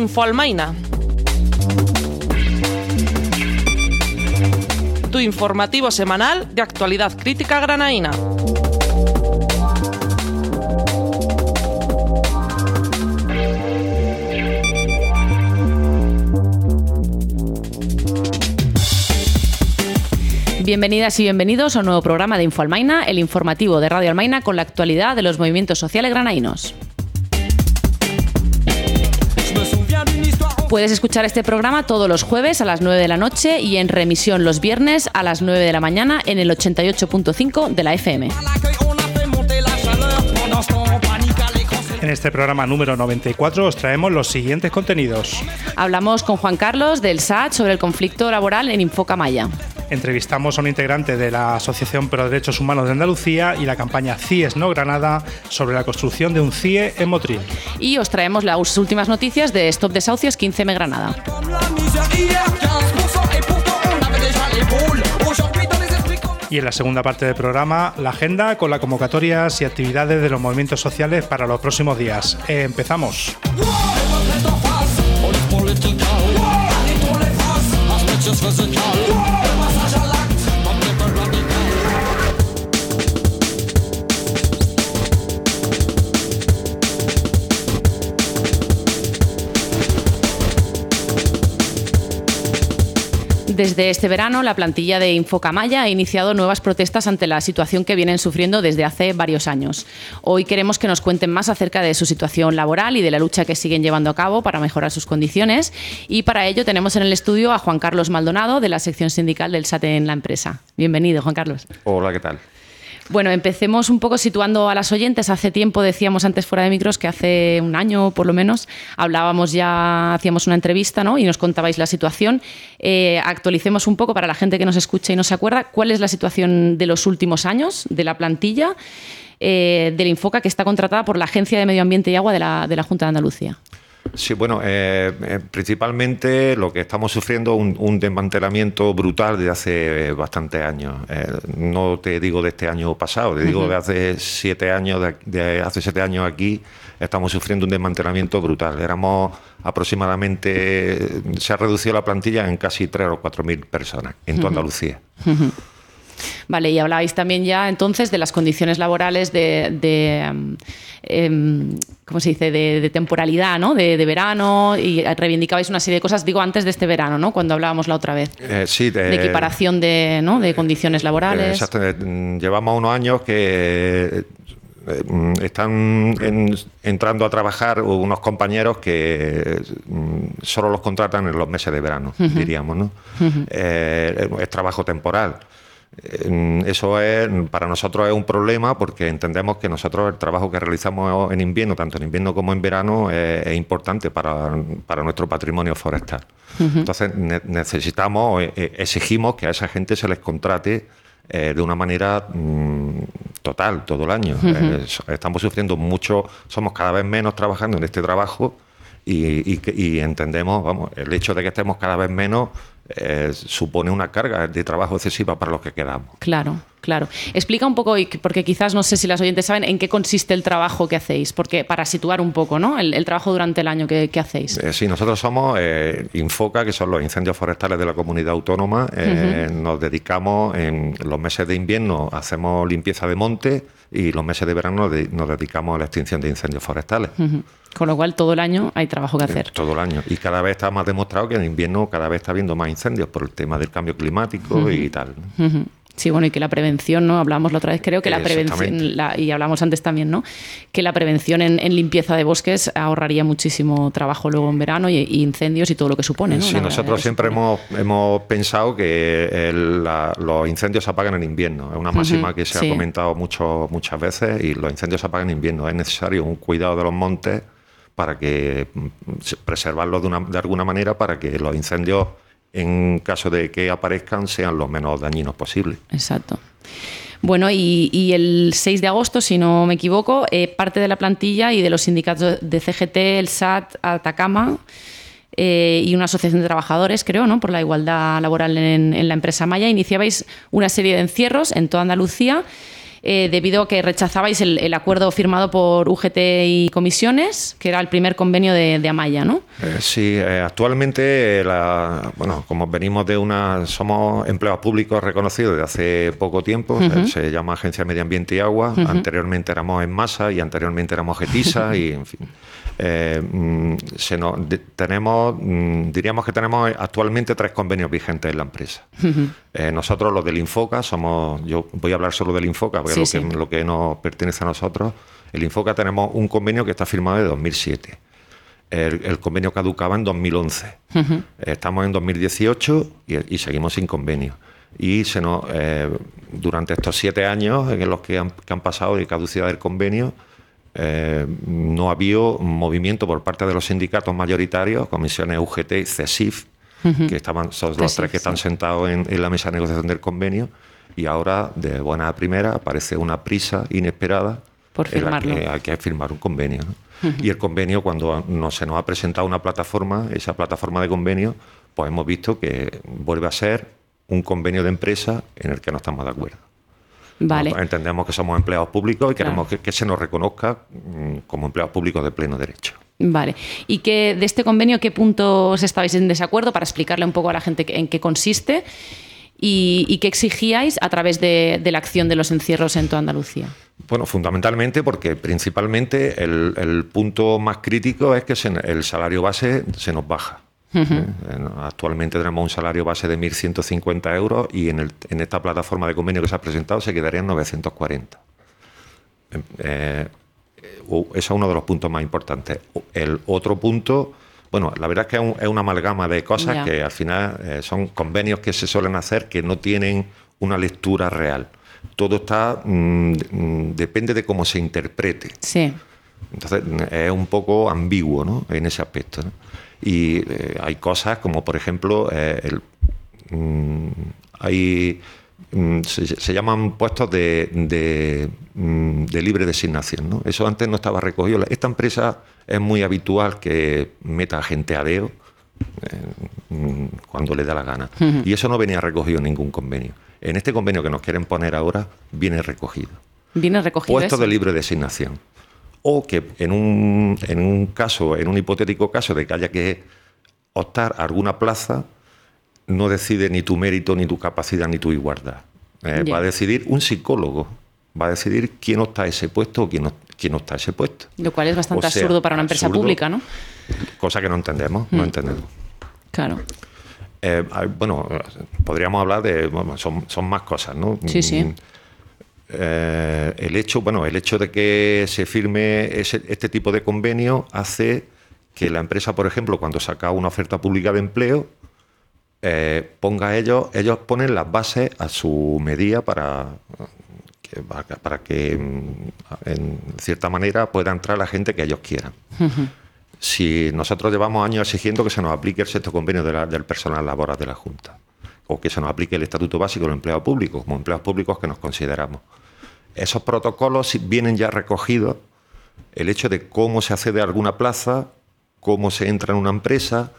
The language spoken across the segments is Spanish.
Infoalmaina. Tu informativo semanal de actualidad crítica granaína. Bienvenidas y bienvenidos a un nuevo programa de Infoalmaina, el informativo de Radio Almaina con la actualidad de los movimientos sociales granaínos. Puedes escuchar este programa todos los jueves a las 9 de la noche y en remisión los viernes a las 9 de la mañana en el 88.5 de la FM. En este programa número 94 os traemos los siguientes contenidos. Hablamos con Juan Carlos del SAT sobre el conflicto laboral en Infoca Maya. Entrevistamos a un integrante de la Asociación Pro Derechos Humanos de Andalucía y la campaña CIES No Granada sobre la construcción de un CIE en Motril. Y os traemos las últimas noticias de Stop Desahucios 15M Granada. Y en la segunda parte del programa, la agenda con las convocatorias y actividades de los movimientos sociales para los próximos días. Empezamos. Desde este verano, la plantilla de Infoca Maya ha iniciado nuevas protestas ante la situación que vienen sufriendo desde hace varios años. Hoy queremos que nos cuenten más acerca de su situación laboral y de la lucha que siguen llevando a cabo para mejorar sus condiciones. Y para ello tenemos en el estudio a Juan Carlos Maldonado, de la sección sindical del SAT en la empresa. Bienvenido, Juan Carlos. Hola, ¿qué tal? Bueno, empecemos un poco situando a las oyentes. Hace tiempo decíamos antes fuera de micros que hace un año por lo menos hablábamos ya, hacíamos una entrevista, ¿no? Y nos contabais la situación. Actualicemos un poco para la gente que nos escucha y no se acuerda cuál es la situación de los últimos años de la plantilla del Infoca que está contratada por la Agencia de Medio Ambiente y Agua de la Junta de Andalucía. Sí, bueno, principalmente lo que estamos sufriendo es un desmantelamiento brutal de hace bastantes años. No te digo de este año pasado, te digo de hace 7 años, de hace 7 años aquí estamos sufriendo un desmantelamiento brutal. Éramos aproximadamente, se ha reducido la plantilla en casi 3.000 o 4.000 personas en toda Andalucía. Vale, y hablabais también ya entonces de las condiciones laborales ¿cómo se dice? De temporalidad, ¿no? De verano, y reivindicabais una serie de cosas, digo, antes de este verano, ¿no? Cuando hablábamos la otra vez. Sí, de equiparación de condiciones laborales. Exacto. Llevamos unos años que están entrando a trabajar unos compañeros que solo los contratan en los meses de verano, diríamos, ¿no? Es trabajo temporal. Eso para nosotros es un problema porque entendemos que nosotros el trabajo que realizamos en invierno, tanto en invierno como en verano, es importante para nuestro patrimonio forestal. Entonces necesitamos, exigimos que a esa gente se les contrate de una manera total todo el año. Estamos sufriendo mucho, somos cada vez menos trabajando en este trabajo y entendemos, vamos, el hecho de que estemos cada vez menos supone una carga de trabajo excesiva para los que quedamos. Claro. Explica un poco, porque quizás no sé si las oyentes saben en qué consiste el trabajo que hacéis, porque para situar un poco, ¿no? El trabajo durante el año que hacéis. Sí, nosotros somos Infoca, que son los incendios forestales de la comunidad autónoma. Nos dedicamos en los meses de invierno, hacemos limpieza de monte y los meses de verano nos dedicamos a la extinción de incendios forestales. Con lo cual todo el año hay trabajo que hacer. Todo el año. Y cada vez está más demostrado que en invierno cada vez está habiendo más incendios por el tema del cambio climático y tal, ¿no? Sí, bueno, y que la prevención, ¿no? Hablábamos la otra vez, creo que la prevención, y hablamos antes también, ¿no? Que la prevención en limpieza de bosques ahorraría muchísimo trabajo luego en verano y incendios y todo lo que supone, ¿no? Sí, nosotros siempre hemos pensado que los incendios se apagan en invierno. Es una máxima que se ha comentado muchas veces, y los incendios se apagan en invierno. Es necesario un cuidado de los montes para que preservarlos de alguna manera para que los incendios, en caso de que aparezcan, sean lo menos dañinos posible. Exacto. Bueno, y el 6 de agosto, si no me equivoco, parte de la plantilla y de los sindicatos de CGT, el SAT, Atacama y una asociación de trabajadores, creo, ¿no? Por la igualdad laboral en la empresa Maya, iniciabais una serie de encierros en toda Andalucía debido a que rechazabais el acuerdo firmado por UGT y Comisiones, que era el primer convenio de Amaya, ¿no? Sí, actualmente, como venimos somos empleados públicos reconocidos desde hace poco tiempo, se llama Agencia de Medio Ambiente y Agua, anteriormente éramos ENMASA y anteriormente éramos GETISA y, en fin. Diríamos que tenemos actualmente 3 convenios vigentes en la empresa. Nosotros, los del Infoca, yo voy a hablar solo del Infoca, porque es lo que nos pertenece a nosotros. El Infoca tenemos un convenio que está firmado de 2007. El convenio caducaba en 2011. Estamos en 2018 y seguimos sin convenio. Y durante estos 7 años en los que han pasado de caducidad del convenio, no ha habido movimiento por parte de los sindicatos mayoritarios, Comisiones UGT y CESIF, que son los 3 que están sentados en la mesa de negociación del convenio, y ahora, de buena primera, aparece una prisa inesperada por firmarlo. En la que hay que firmar un convenio, ¿no? Y el convenio, cuando se nos ha presentado una plataforma, esa plataforma de convenio, pues hemos visto que vuelve a ser un convenio de empresa en el que no estamos de acuerdo. Vale. Entendemos que somos empleados públicos y queremos que se nos reconozca como empleados públicos de pleno derecho. Vale. ¿Y de este convenio qué puntos estabais en desacuerdo, para explicarle un poco a la gente en qué consiste y qué exigíais a través de la acción de los encierros en toda Andalucía? Bueno, fundamentalmente porque principalmente el punto más crítico es que el salario base se nos baja. Actualmente tenemos un salario base de 1.150 euros y en esta plataforma de convenio que se ha presentado se quedaría en 940. Eso es uno de los puntos más importantes. El otro punto, bueno, la verdad es que es una amalgama de cosas que al final son convenios que se suelen hacer que no tienen una lectura real. Todo depende de cómo se interprete. Sí. Entonces es un poco ambiguo, ¿no?, en ese aspecto, ¿no? Y hay cosas como, por ejemplo, se llaman puestos de libre designación, ¿no? Eso antes no estaba recogido. Esta empresa es muy habitual que meta gente a dedo cuando le da la gana. Y eso no venía recogido en ningún convenio. En este convenio que nos quieren poner ahora viene recogido. ¿Viene recogido puestos eso? De libre designación. O que en un hipotético caso de que haya que optar a alguna plaza, no decide ni tu mérito, ni tu capacidad, ni tu igualdad. Va a decidir un psicólogo, va a decidir quién opta a ese puesto o quién no está a ese puesto. Lo cual es bastante absurdo para una empresa pública, ¿no? Cosa que no entendemos, no entendemos. Claro. Bueno, podríamos hablar de... son más cosas, ¿no? Sí. El hecho de que se firme este tipo de convenio hace que la empresa, por ejemplo, cuando saca una oferta pública de empleo, ellos ponen las bases a su medida para que en cierta manera pueda entrar la gente que ellos quieran. Si nosotros llevamos años exigiendo que se nos aplique el sexto convenio del personal laboral de la Junta, o que se nos aplique el Estatuto Básico del Empleado Público, como empleados públicos que nos consideramos. Esos protocolos vienen ya recogidos, el hecho de cómo se accede a alguna plaza, cómo se entra en una empresa,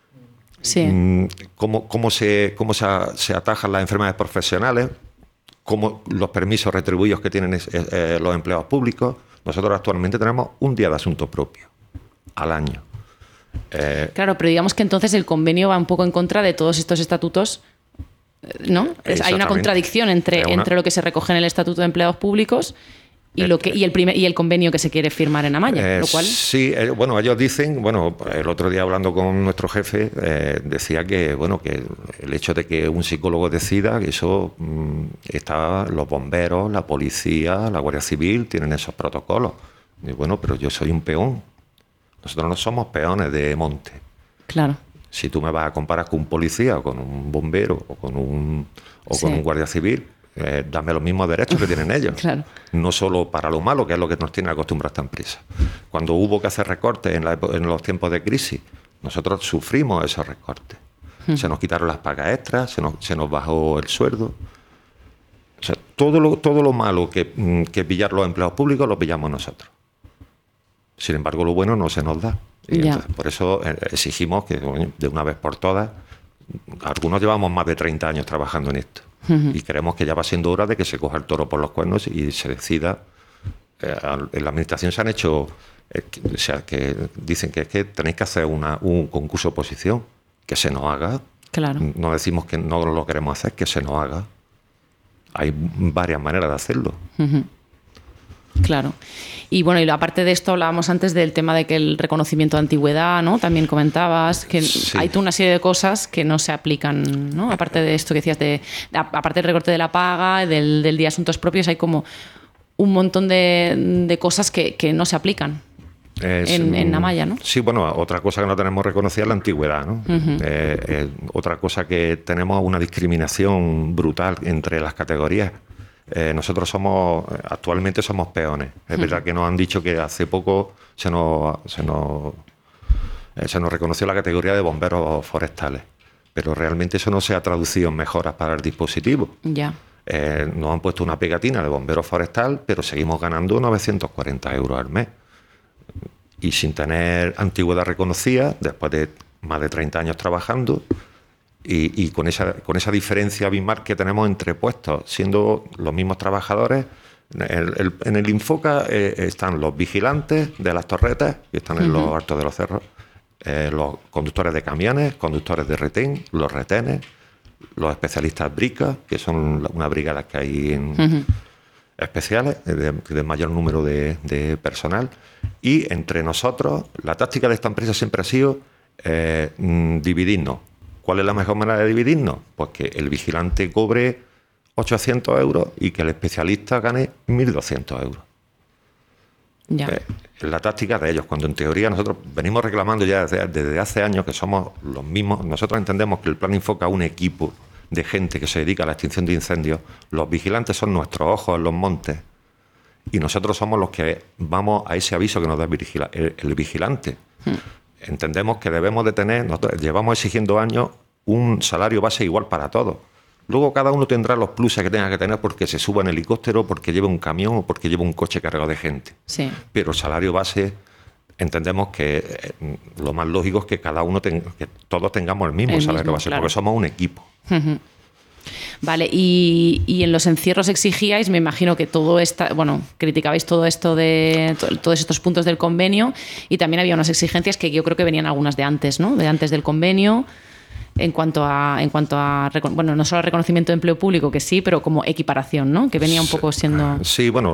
cómo se atajan las enfermedades profesionales, cómo los permisos retribuidos que tienen los empleados públicos. Nosotros actualmente tenemos un día de asunto propio al año. Claro, pero digamos que entonces el convenio va un poco en contra de todos estos estatutos, ¿no? Hay una contradicción entre lo que se recoge en el Estatuto de Empleados Públicos y el convenio que se quiere firmar en Amaya, lo cual... Sí, ellos dicen, el otro día hablando con nuestro jefe, decía que el hecho de que un psicólogo decida, que eso los bomberos, la policía, la Guardia Civil tienen esos protocolos. Y pero yo soy un peón. Nosotros no somos peones de monte. Claro. Si tú me vas a comparar con un policía o con un bombero o con un guardia civil, dame los mismos derechos que tienen ellos. Claro. No solo para lo malo, que es lo que nos tiene acostumbrada esta empresa. Cuando hubo que hacer recortes en los tiempos de crisis, nosotros sufrimos esos recortes. Se nos quitaron las pagas extras, se nos bajó el sueldo. O sea, todo lo malo que pillar los empleados públicos lo pillamos nosotros. Sin embargo, lo bueno no se nos da. Y entonces, por eso exigimos que de una vez por todas, algunos llevamos más de 30 años trabajando en esto, Y creemos que ya va siendo hora de que se coja el toro por los cuernos y se decida. En la administración se han hecho, o sea, que dicen que es que tenéis que hacer un concurso de oposición, que se nos haga. Claro. No decimos que no lo queremos hacer, que se nos haga. Hay varias maneras de hacerlo. Claro. Y bueno, y aparte de esto hablábamos antes del tema de que el reconocimiento de antigüedad, ¿no? También comentabas que hay toda una serie de cosas que no se aplican, ¿no? Aparte de esto que decías, aparte del recorte de la paga, del día de asuntos propios, hay como un montón de cosas que no se aplican en Amaya, ¿no? Sí, bueno, otra cosa que no tenemos reconocida es la antigüedad, ¿no? Otra cosa que tenemos una discriminación brutal entre las categorías. Nosotros actualmente somos peones. Es verdad que nos han dicho que hace poco se nos reconoció la categoría de bomberos forestales, pero realmente eso no se ha traducido en mejoras para el dispositivo. Ya. Nos han puesto una pegatina de bombero forestal, pero seguimos ganando 940 euros al mes. Y sin tener antigüedad reconocida, después de más de 30 años trabajando, y con esa diferencia abismal que tenemos entre puestos, siendo los mismos trabajadores. En el Infoca están los vigilantes de las torretas, que están en los altos de los cerros, los conductores de camiones, conductores de retén, los retenes, los especialistas bricas, que son una brigada que hay especiales, de mayor número de personal. Y entre nosotros, la táctica de esta empresa siempre ha sido dividirnos. ¿Cuál es la mejor manera de dividirnos? Pues que el vigilante cobre 800 euros y que el especialista gane 1.200 euros. Ya. Es la táctica de ellos, cuando en teoría nosotros venimos reclamando ya desde hace años que somos los mismos. Nosotros entendemos que el Plan Infoca es un equipo de gente que se dedica a la extinción de incendios. Los vigilantes son nuestros ojos en los montes y nosotros somos los que vamos a ese aviso que nos da el vigilante. Entendemos que debemos de tener, nosotros llevamos exigiendo años un salario base igual para todos. Luego cada uno tendrá los pluses que tenga que tener porque se suba en helicóptero, porque lleve un camión o porque lleve un coche cargado de gente. Sí. Pero el salario base, entendemos que lo más lógico es que cada uno que todos tengamos el mismo salario base, claro, porque somos un equipo. Vale, y en los encierros exigíais, me imagino que criticabais todo esto de todos estos puntos del convenio, y también había unas exigencias que yo creo que venían algunas de antes, ¿no? De antes del convenio, en cuanto a no solo reconocimiento de empleo público, que sí, pero como equiparación, ¿no? Que venía un poco siendo... Sí, bueno,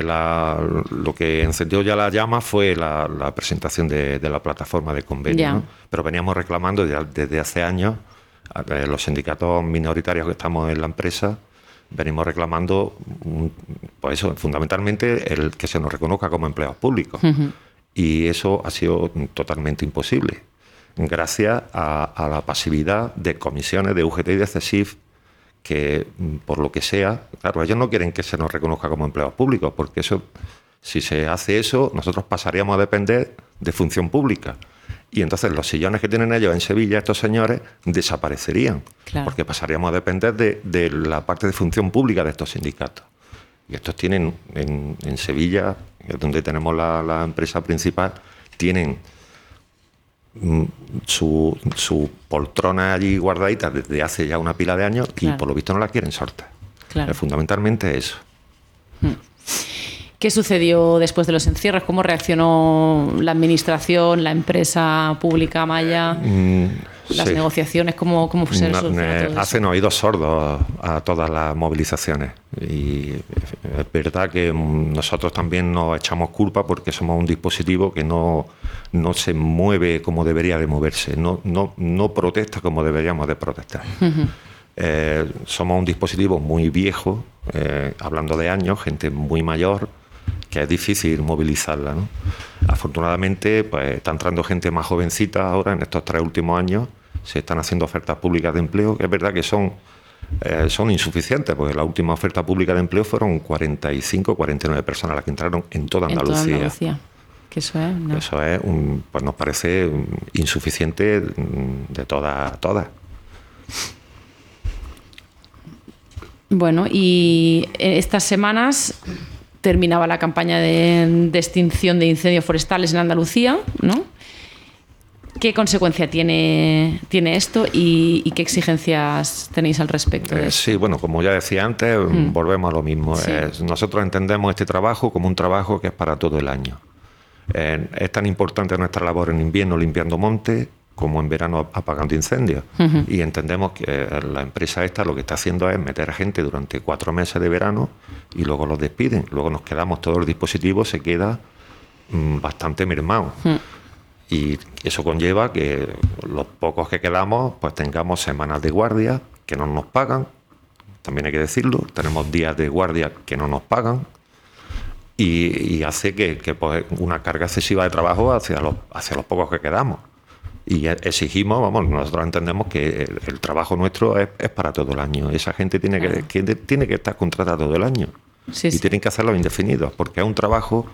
lo que encendió ya la llama fue la presentación de la plataforma de convenio, ¿no? Pero veníamos reclamando desde hace años. Los sindicatos minoritarios que estamos en la empresa venimos reclamando, pues eso, fundamentalmente el que se nos reconozca como empleados públicos. Y eso ha sido totalmente imposible, gracias a la pasividad de comisiones de UGT y de CESIF, que por lo que sea, claro, ellos no quieren que se nos reconozca como empleados públicos, porque eso, si se hace eso, nosotros pasaríamos a depender de función pública. Y entonces los sillones que tienen ellos en Sevilla, estos señores, desaparecerían. Claro. Porque pasaríamos a depender de la parte de función pública de estos sindicatos. Y estos tienen en Sevilla, donde tenemos la empresa principal, tienen su poltrona allí guardadita desde hace ya una pila de años, claro, y por lo visto no la quieren soltar. Claro. Fundamentalmente eso. ¿Qué sucedió después de los encierros? ¿Cómo reaccionó la administración, la empresa pública Amaya, las negociaciones? ¿Cómo se solucionó? Hacen oídos sordos a todas las movilizaciones. Y es verdad que nosotros también nos echamos culpa porque somos un dispositivo que no se mueve como debería de moverse, no protesta como deberíamos de protestar. Somos un dispositivo muy viejo, hablando de años, gente muy mayor, que es difícil movilizarla, ¿no? Afortunadamente, pues está entrando gente más jovencita ahora, en estos 3 últimos años, se están haciendo ofertas públicas de empleo, que es verdad que son insuficientes, porque la última oferta pública de empleo fueron 45 o 49 personas las que entraron en toda Andalucía. Que eso es, ¿no? Eso es, pues nos parece insuficiente de todas. Bueno, y estas semanas terminaba la campaña de extinción de incendios forestales en Andalucía, ¿no? qué consecuencia tiene esto y qué exigencias tenéis al respecto de esto? Sí, bueno, como ya decía antes, volvemos a lo mismo. Sí. Nosotros entendemos este trabajo como un trabajo que es para todo el año. Es tan importante nuestra labor en invierno limpiando montes como en verano apagando incendios. Y entendemos que la empresa esta lo que está haciendo es meter a gente durante 4 meses de verano y luego los despiden. Luego nos quedamos, todo el dispositivo se queda bastante mermado. Y eso conlleva que los pocos que quedamos pues tengamos semanas de guardia que no nos pagan, también hay que decirlo, tenemos días de guardia que no nos pagan y hace que pues, una carga excesiva de trabajo hacia los pocos que quedamos. Y exigimos, nosotros entendemos que el trabajo nuestro es para todo el año. Esa gente tiene que estar contratada todo el año. Sí, sí. Tienen que hacerlo indefinidos, porque es un trabajo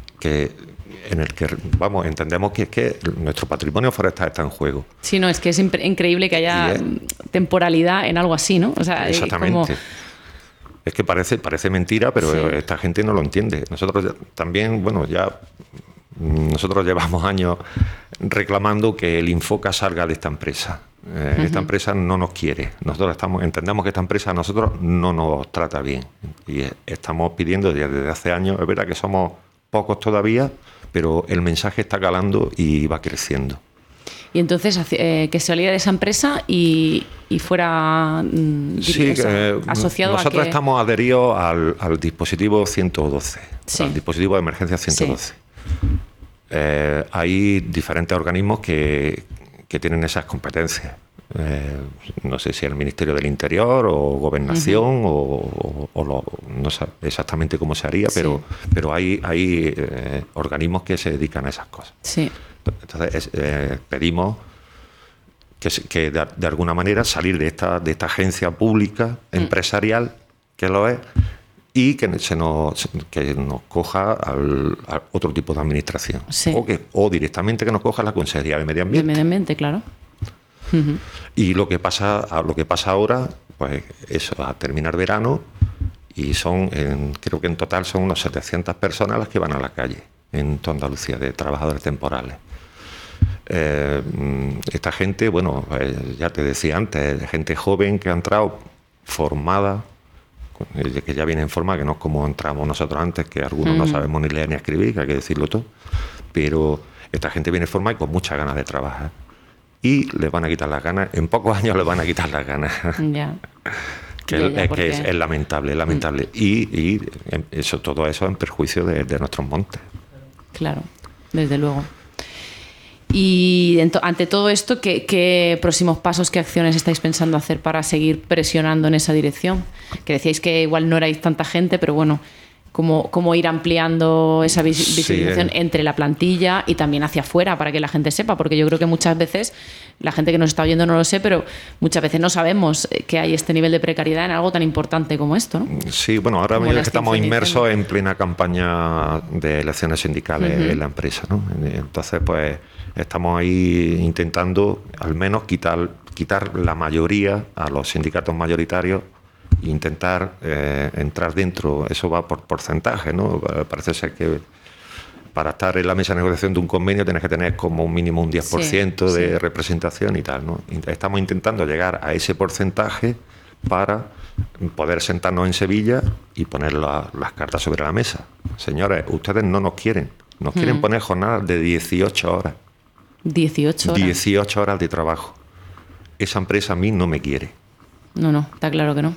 en el que entendemos que es que nuestro patrimonio forestal está en juego. Sí, no, es que es increíble que haya temporalidad en algo así, ¿no? O sea, exactamente. Es que parece mentira, pero esta gente no lo entiende. Nosotros también, nosotros llevamos años reclamando que el Infoca salga de esta empresa. Esta empresa no nos quiere. Nosotros entendemos que esta empresa a nosotros no nos trata bien. Y estamos pidiendo desde hace años, es verdad que somos pocos todavía, pero el mensaje está calando y va creciendo. Y entonces que se saliera de esa empresa y fuera asociado nosotros a que... estamos adheridos al dispositivo 112, al dispositivo de emergencia 112. Sí. Hay diferentes organismos que tienen esas competencias. No sé si el Ministerio del Interior o Gobernación no sé exactamente cómo se haría, pero hay organismos que se dedican a esas cosas. Sí. Entonces pedimos que de alguna manera salir de esta agencia pública empresarial que lo es y que nos coja al otro tipo de administración. Sí. O directamente que nos coja la Consejería de Medio Ambiente. De Medio Ambiente, claro. Y lo que pasa ahora, pues eso, a terminar verano, y creo que en total son unas 700 personas las que van a la calle en toda Andalucía, de trabajadores temporales. Esta gente, ya te decía antes, gente joven que ha entrado formada, que ya viene en forma, que no es como entramos nosotros antes, que algunos no sabemos ni leer ni escribir, que hay que decirlo todo, pero esta gente viene en forma y con muchas ganas de trabajar. Y les van a quitar las ganas, en pocos años les van a quitar las ganas. Ya. Es lamentable, es lamentable. Y todo eso en perjuicio de nuestros montes. Claro, desde luego. Y ante todo esto, ¿qué próximos pasos, qué acciones estáis pensando hacer para seguir presionando en esa dirección? Que decíais que igual no erais tanta gente, pero bueno, ¿cómo ir ampliando esa visibilización entre la plantilla y también hacia afuera para que la gente sepa? Porque yo creo que muchas veces, la gente que nos está oyendo no lo sé, pero muchas veces no sabemos que hay este nivel de precariedad en algo tan importante como esto, ¿no? Sí, ahora mismo estamos inmersos en plena campaña de elecciones sindicales en la empresa, ¿no? Entonces, pues estamos ahí intentando al menos quitar la mayoría a los sindicatos mayoritarios e intentar entrar dentro. Eso va por porcentaje, ¿no? Parece ser que para estar en la mesa de negociación de un convenio tienes que tener como un mínimo un 10% de representación y tal, ¿no? Estamos intentando llegar a ese porcentaje para poder sentarnos en Sevilla y poner las cartas sobre la mesa. Señores, ustedes no nos quieren poner jornadas de 18 horas. 18 horas. 18 horas de trabajo. Esa empresa a mí no me quiere. No, está claro que no.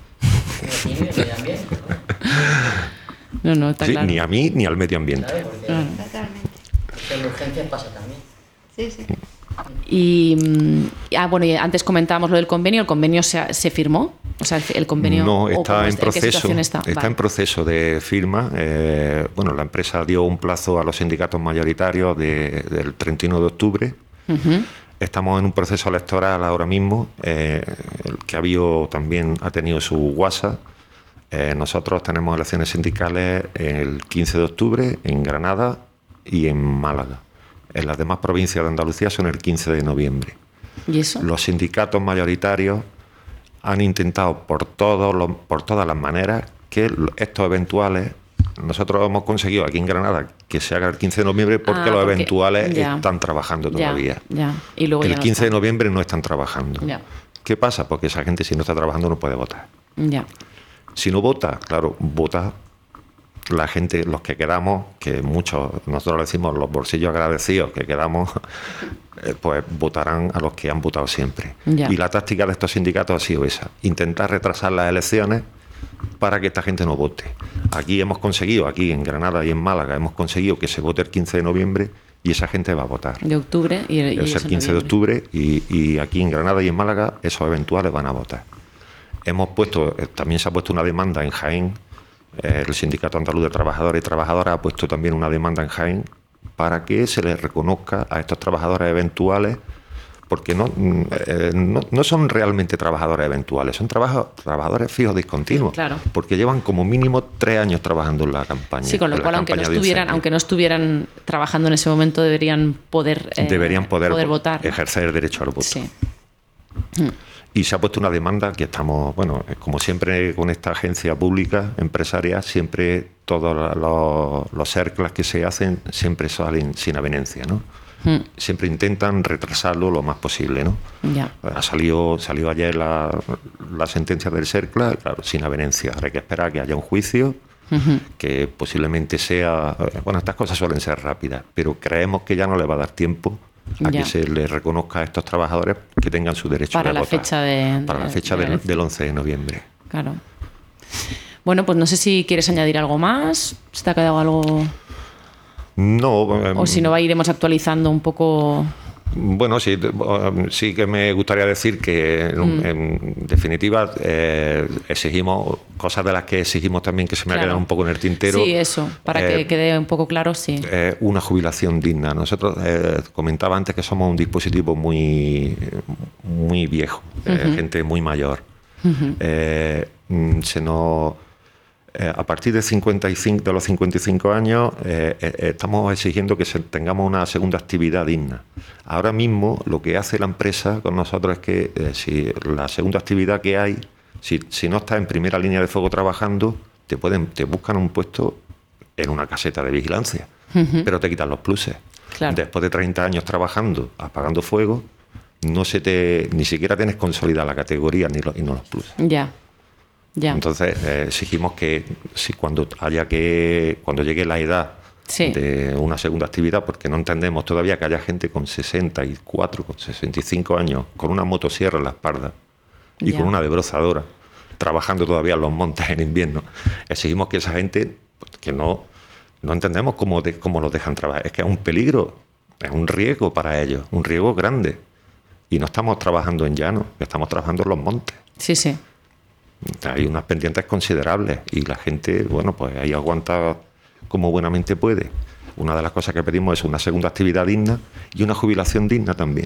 No, está claro. Ni a mí ni al medio ambiente. Claro. En urgencias pasa también. Sí. Y antes comentábamos lo del convenio. ¿El convenio se firmó? O sea, el convenio... No, está en proceso. ¿En qué situación está? En proceso de firma. La empresa dio un plazo a los sindicatos mayoritarios del 31 de octubre. Estamos en un proceso electoral ahora mismo, el que ha tenido su guasa. Nosotros tenemos elecciones sindicales el 15 de octubre en Granada y en Málaga. En las demás provincias de Andalucía son el 15 de noviembre. ¿Y eso? Los sindicatos mayoritarios han intentado por todas las maneras que estos eventuales... Nosotros hemos conseguido aquí en Granada que se haga el 15 de noviembre porque los eventuales están trabajando todavía. Y luego el 15 de noviembre no están trabajando. Ya. ¿Qué pasa? Porque esa gente, si no está trabajando, no puede votar. Ya. Si no vota, claro, vota la gente, los que quedamos, que muchos, nosotros le decimos los bolsillos agradecidos que quedamos, pues votarán a los que han votado siempre. Ya. Y la táctica de estos sindicatos ha sido esa, intentar retrasar las elecciones para que esta gente no vote. Aquí hemos conseguido, aquí en Granada y en Málaga, hemos conseguido que se vote el 15 de noviembre y esa gente va a votar. De octubre y es el 15 de octubre y aquí en Granada y en Málaga esos eventuales van a votar. Hemos puesto, también se ha puesto una demanda en Jaén, el Sindicato Andaluz de Trabajadores y Trabajadoras ha puesto también una demanda en Jaén para que se les reconozca a estos trabajadores eventuales, porque no son realmente trabajadores eventuales, son trabajadores fijos discontinuos, claro. Porque llevan como mínimo 3 años trabajando en la campaña. Sí, con lo cual, aunque no estuvieran trabajando en ese momento, deberían poder votar, ejercer el derecho al voto. Sí. Y se ha puesto una demanda que estamos, bueno, como siempre con esta agencia pública, empresaria, siempre todos los CERCLAs que se hacen siempre salen sin avenencia, ¿no? Siempre intentan retrasarlo lo más posible, ¿no? Ya. Salió ayer la sentencia del CERCLA, claro, sin avenencia. Ahora hay que esperar a que haya un juicio, que posiblemente sea... Bueno, estas cosas suelen ser rápidas, pero creemos que ya no le va a dar tiempo a que se les reconozca a estos trabajadores que tengan su derecho para de la votar. Para la fecha del 11 de noviembre. Claro. Bueno, pues no sé si quieres añadir algo más. ¿Se te ha quedado algo...? No. O si no, iremos actualizando un poco... Bueno, sí que me gustaría decir que en definitiva exigimos cosas de las que exigimos también, que se me ha quedado un poco en el tintero. Sí, eso, para que quede un poco claro, sí. Una jubilación digna. Nosotros comentaba antes que somos un dispositivo muy, muy viejo, gente muy mayor. A partir de los 55 años estamos exigiendo que tengamos una segunda actividad digna. Ahora mismo lo que hace la empresa con nosotros es que si la segunda actividad que hay, si no estás en primera línea de fuego trabajando, te buscan un puesto en una caseta de vigilancia, pero te quitan los pluses. Claro. Después de 30 años trabajando, apagando fuego, ni siquiera tienes consolidada la categoría ni los pluses. Ya. Entonces exigimos que cuando llegue la edad de una segunda actividad, porque no entendemos todavía que haya gente con 64, con 65 años, con una motosierra en la espalda y con una desbrozadora, trabajando todavía en los montes en invierno. Exigimos que esa gente, que no entendemos cómo los dejan trabajar, es que es un peligro, es un riesgo para ellos, un riesgo grande. Y no estamos trabajando en llano, estamos trabajando en los montes. Sí, sí. Hay unas pendientes considerables y la gente, bueno, pues ahí aguanta como buenamente puede. Una de las cosas que pedimos es una segunda actividad digna y una jubilación digna también.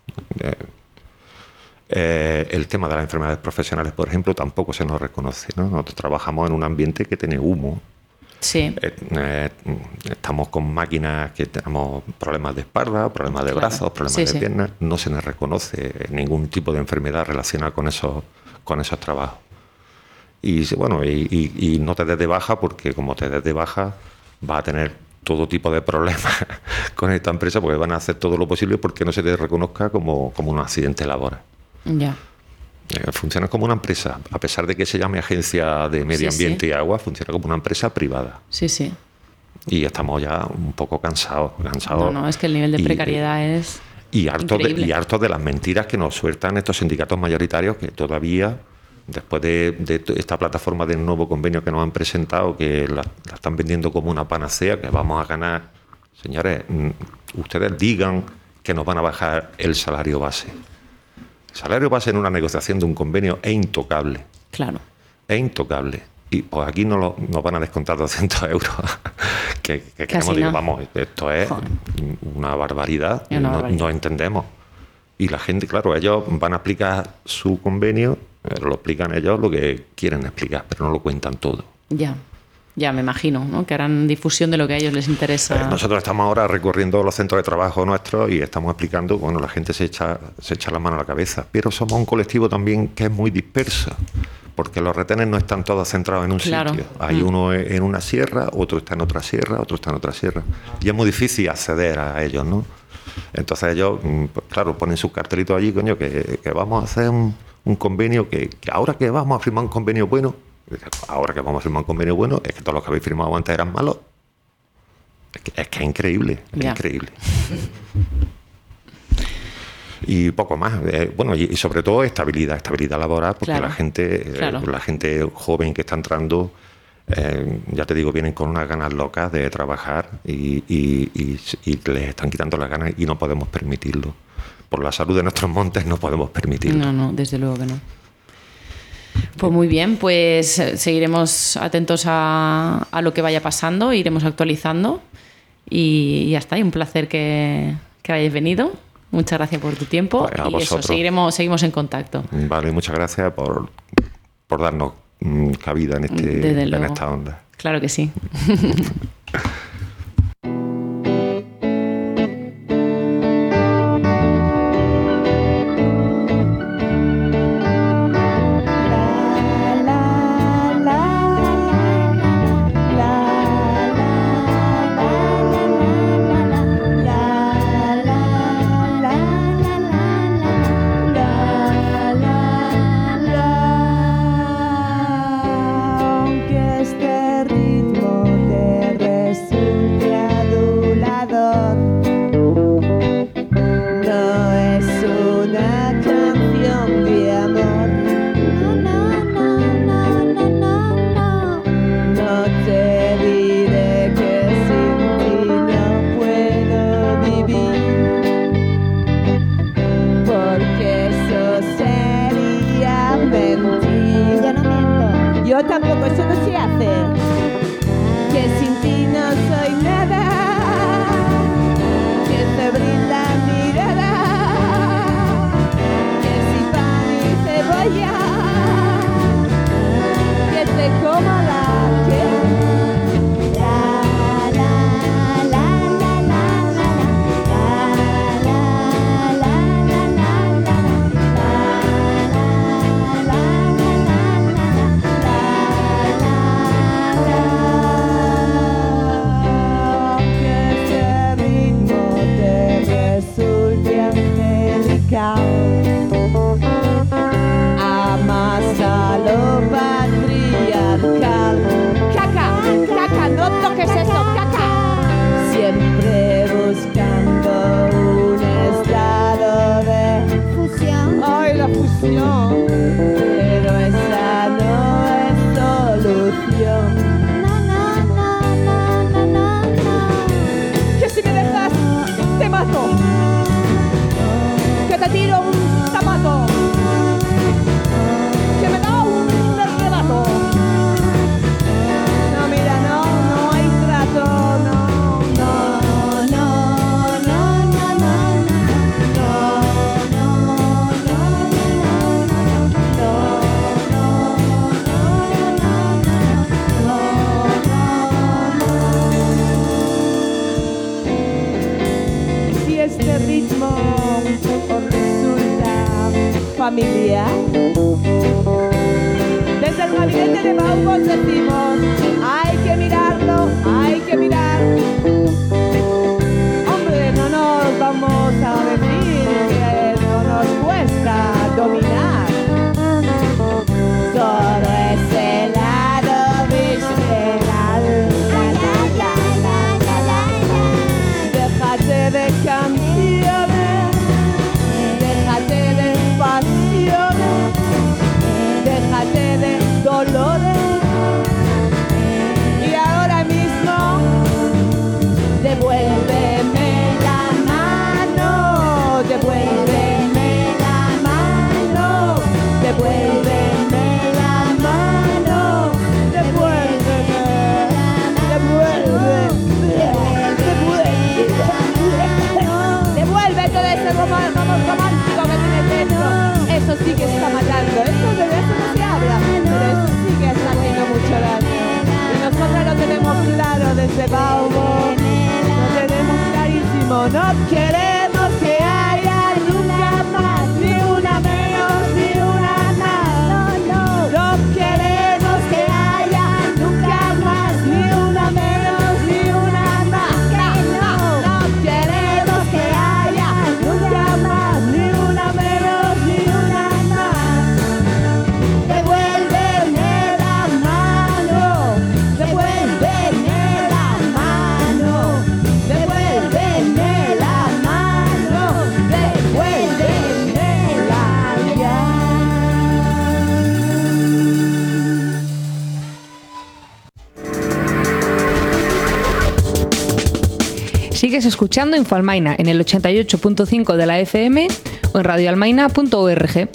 El tema de las enfermedades profesionales, por ejemplo, tampoco se nos reconoce, ¿no? Nosotros trabajamos en un ambiente que tiene humo. Sí. Estamos con máquinas que tenemos problemas de espalda, problemas de brazos, problemas de piernas. No se nos reconoce ningún tipo de enfermedad relacionada con esos trabajos. Y bueno, y no te des de baja, porque como te des de baja vas a tener todo tipo de problemas con esta empresa, porque van a hacer todo lo posible porque no se te reconozca como un accidente laboral. Ya. Funciona como una empresa, a pesar de que se llame Agencia de Medio Ambiente y Agua, funciona como una empresa privada. Sí, sí. Y estamos ya un poco cansados. No, es que el nivel de precariedad es increíble. Y hartos de las mentiras que nos sueltan estos sindicatos mayoritarios, que todavía, después de esta plataforma del nuevo convenio que nos han presentado, que la están vendiendo como una panacea, que vamos a ganar. Señores, ustedes digan que nos van a bajar el salario base. El salario base en una negociación de un convenio es intocable. Claro. Es intocable. Y pues aquí nos van a descontar 200 euros. que queremos, digo, vamos, esto es una barbaridad. No entendemos. Y la gente, claro, ellos van a explicar su convenio, lo explican ellos lo que quieren explicar, pero no lo cuentan todo. Ya me imagino, ¿no? Que harán difusión de lo que a ellos les interesa. Nosotros estamos ahora recorriendo los centros de trabajo nuestros y estamos explicando, bueno, la gente se echa la mano a la cabeza, pero somos un colectivo también que es muy disperso, porque los retenes no están todos centrados en un sitio. Hay uno en una sierra, otro está en otra sierra, otro está en otra sierra. Y es muy difícil acceder a ellos, ¿no? Entonces ellos, pues, claro, ponen sus cartelitos allí, coño, que vamos a hacer un convenio, que ahora que vamos a firmar un convenio bueno, ahora que vamos a firmar un convenio bueno, es que todos los que habéis firmado antes eran malos. Es que es increíble, es increíble. Y poco más. Bueno, y sobre todo estabilidad laboral, porque la gente joven que está entrando, ya te digo, vienen con unas ganas locas de trabajar y les están quitando las ganas y no podemos permitirlo. Por la salud de nuestros montes no podemos permitirlo. No, desde luego que no. Pues muy bien, pues seguiremos atentos a lo que vaya pasando, iremos actualizando y ya está. Y un placer que hayáis venido. Muchas gracias por tu tiempo y eso, seguimos en contacto. Vale, muchas gracias por darnos cabida en esta onda. Claro que sí. Familiar. Desde el gabinete de Baugos decimos, hay que mirarlo, hay que mirar. Hombre, no nos vamos a decir que no nos cuesta dominar. Todo ese lado visceral. Déjate de canciones, déjate de pasiones, déjate de dolores y ahora mismo devuélveme la mano, devuélveme la mano, devuélveme la mano, devuélveme, devuelve todo ese romántico que tienes dentro. Eso sí que está matando, eso no se habla, pero eso sí que está haciendo mucho daño. Y nosotros lo tenemos claro desde Baubo, lo tenemos clarísimo, no queremos que haya nunca más, ni una menos, ni una más. No Sigues escuchando Infoalmaina en el 88.5 de la FM o en radioalmaina.org.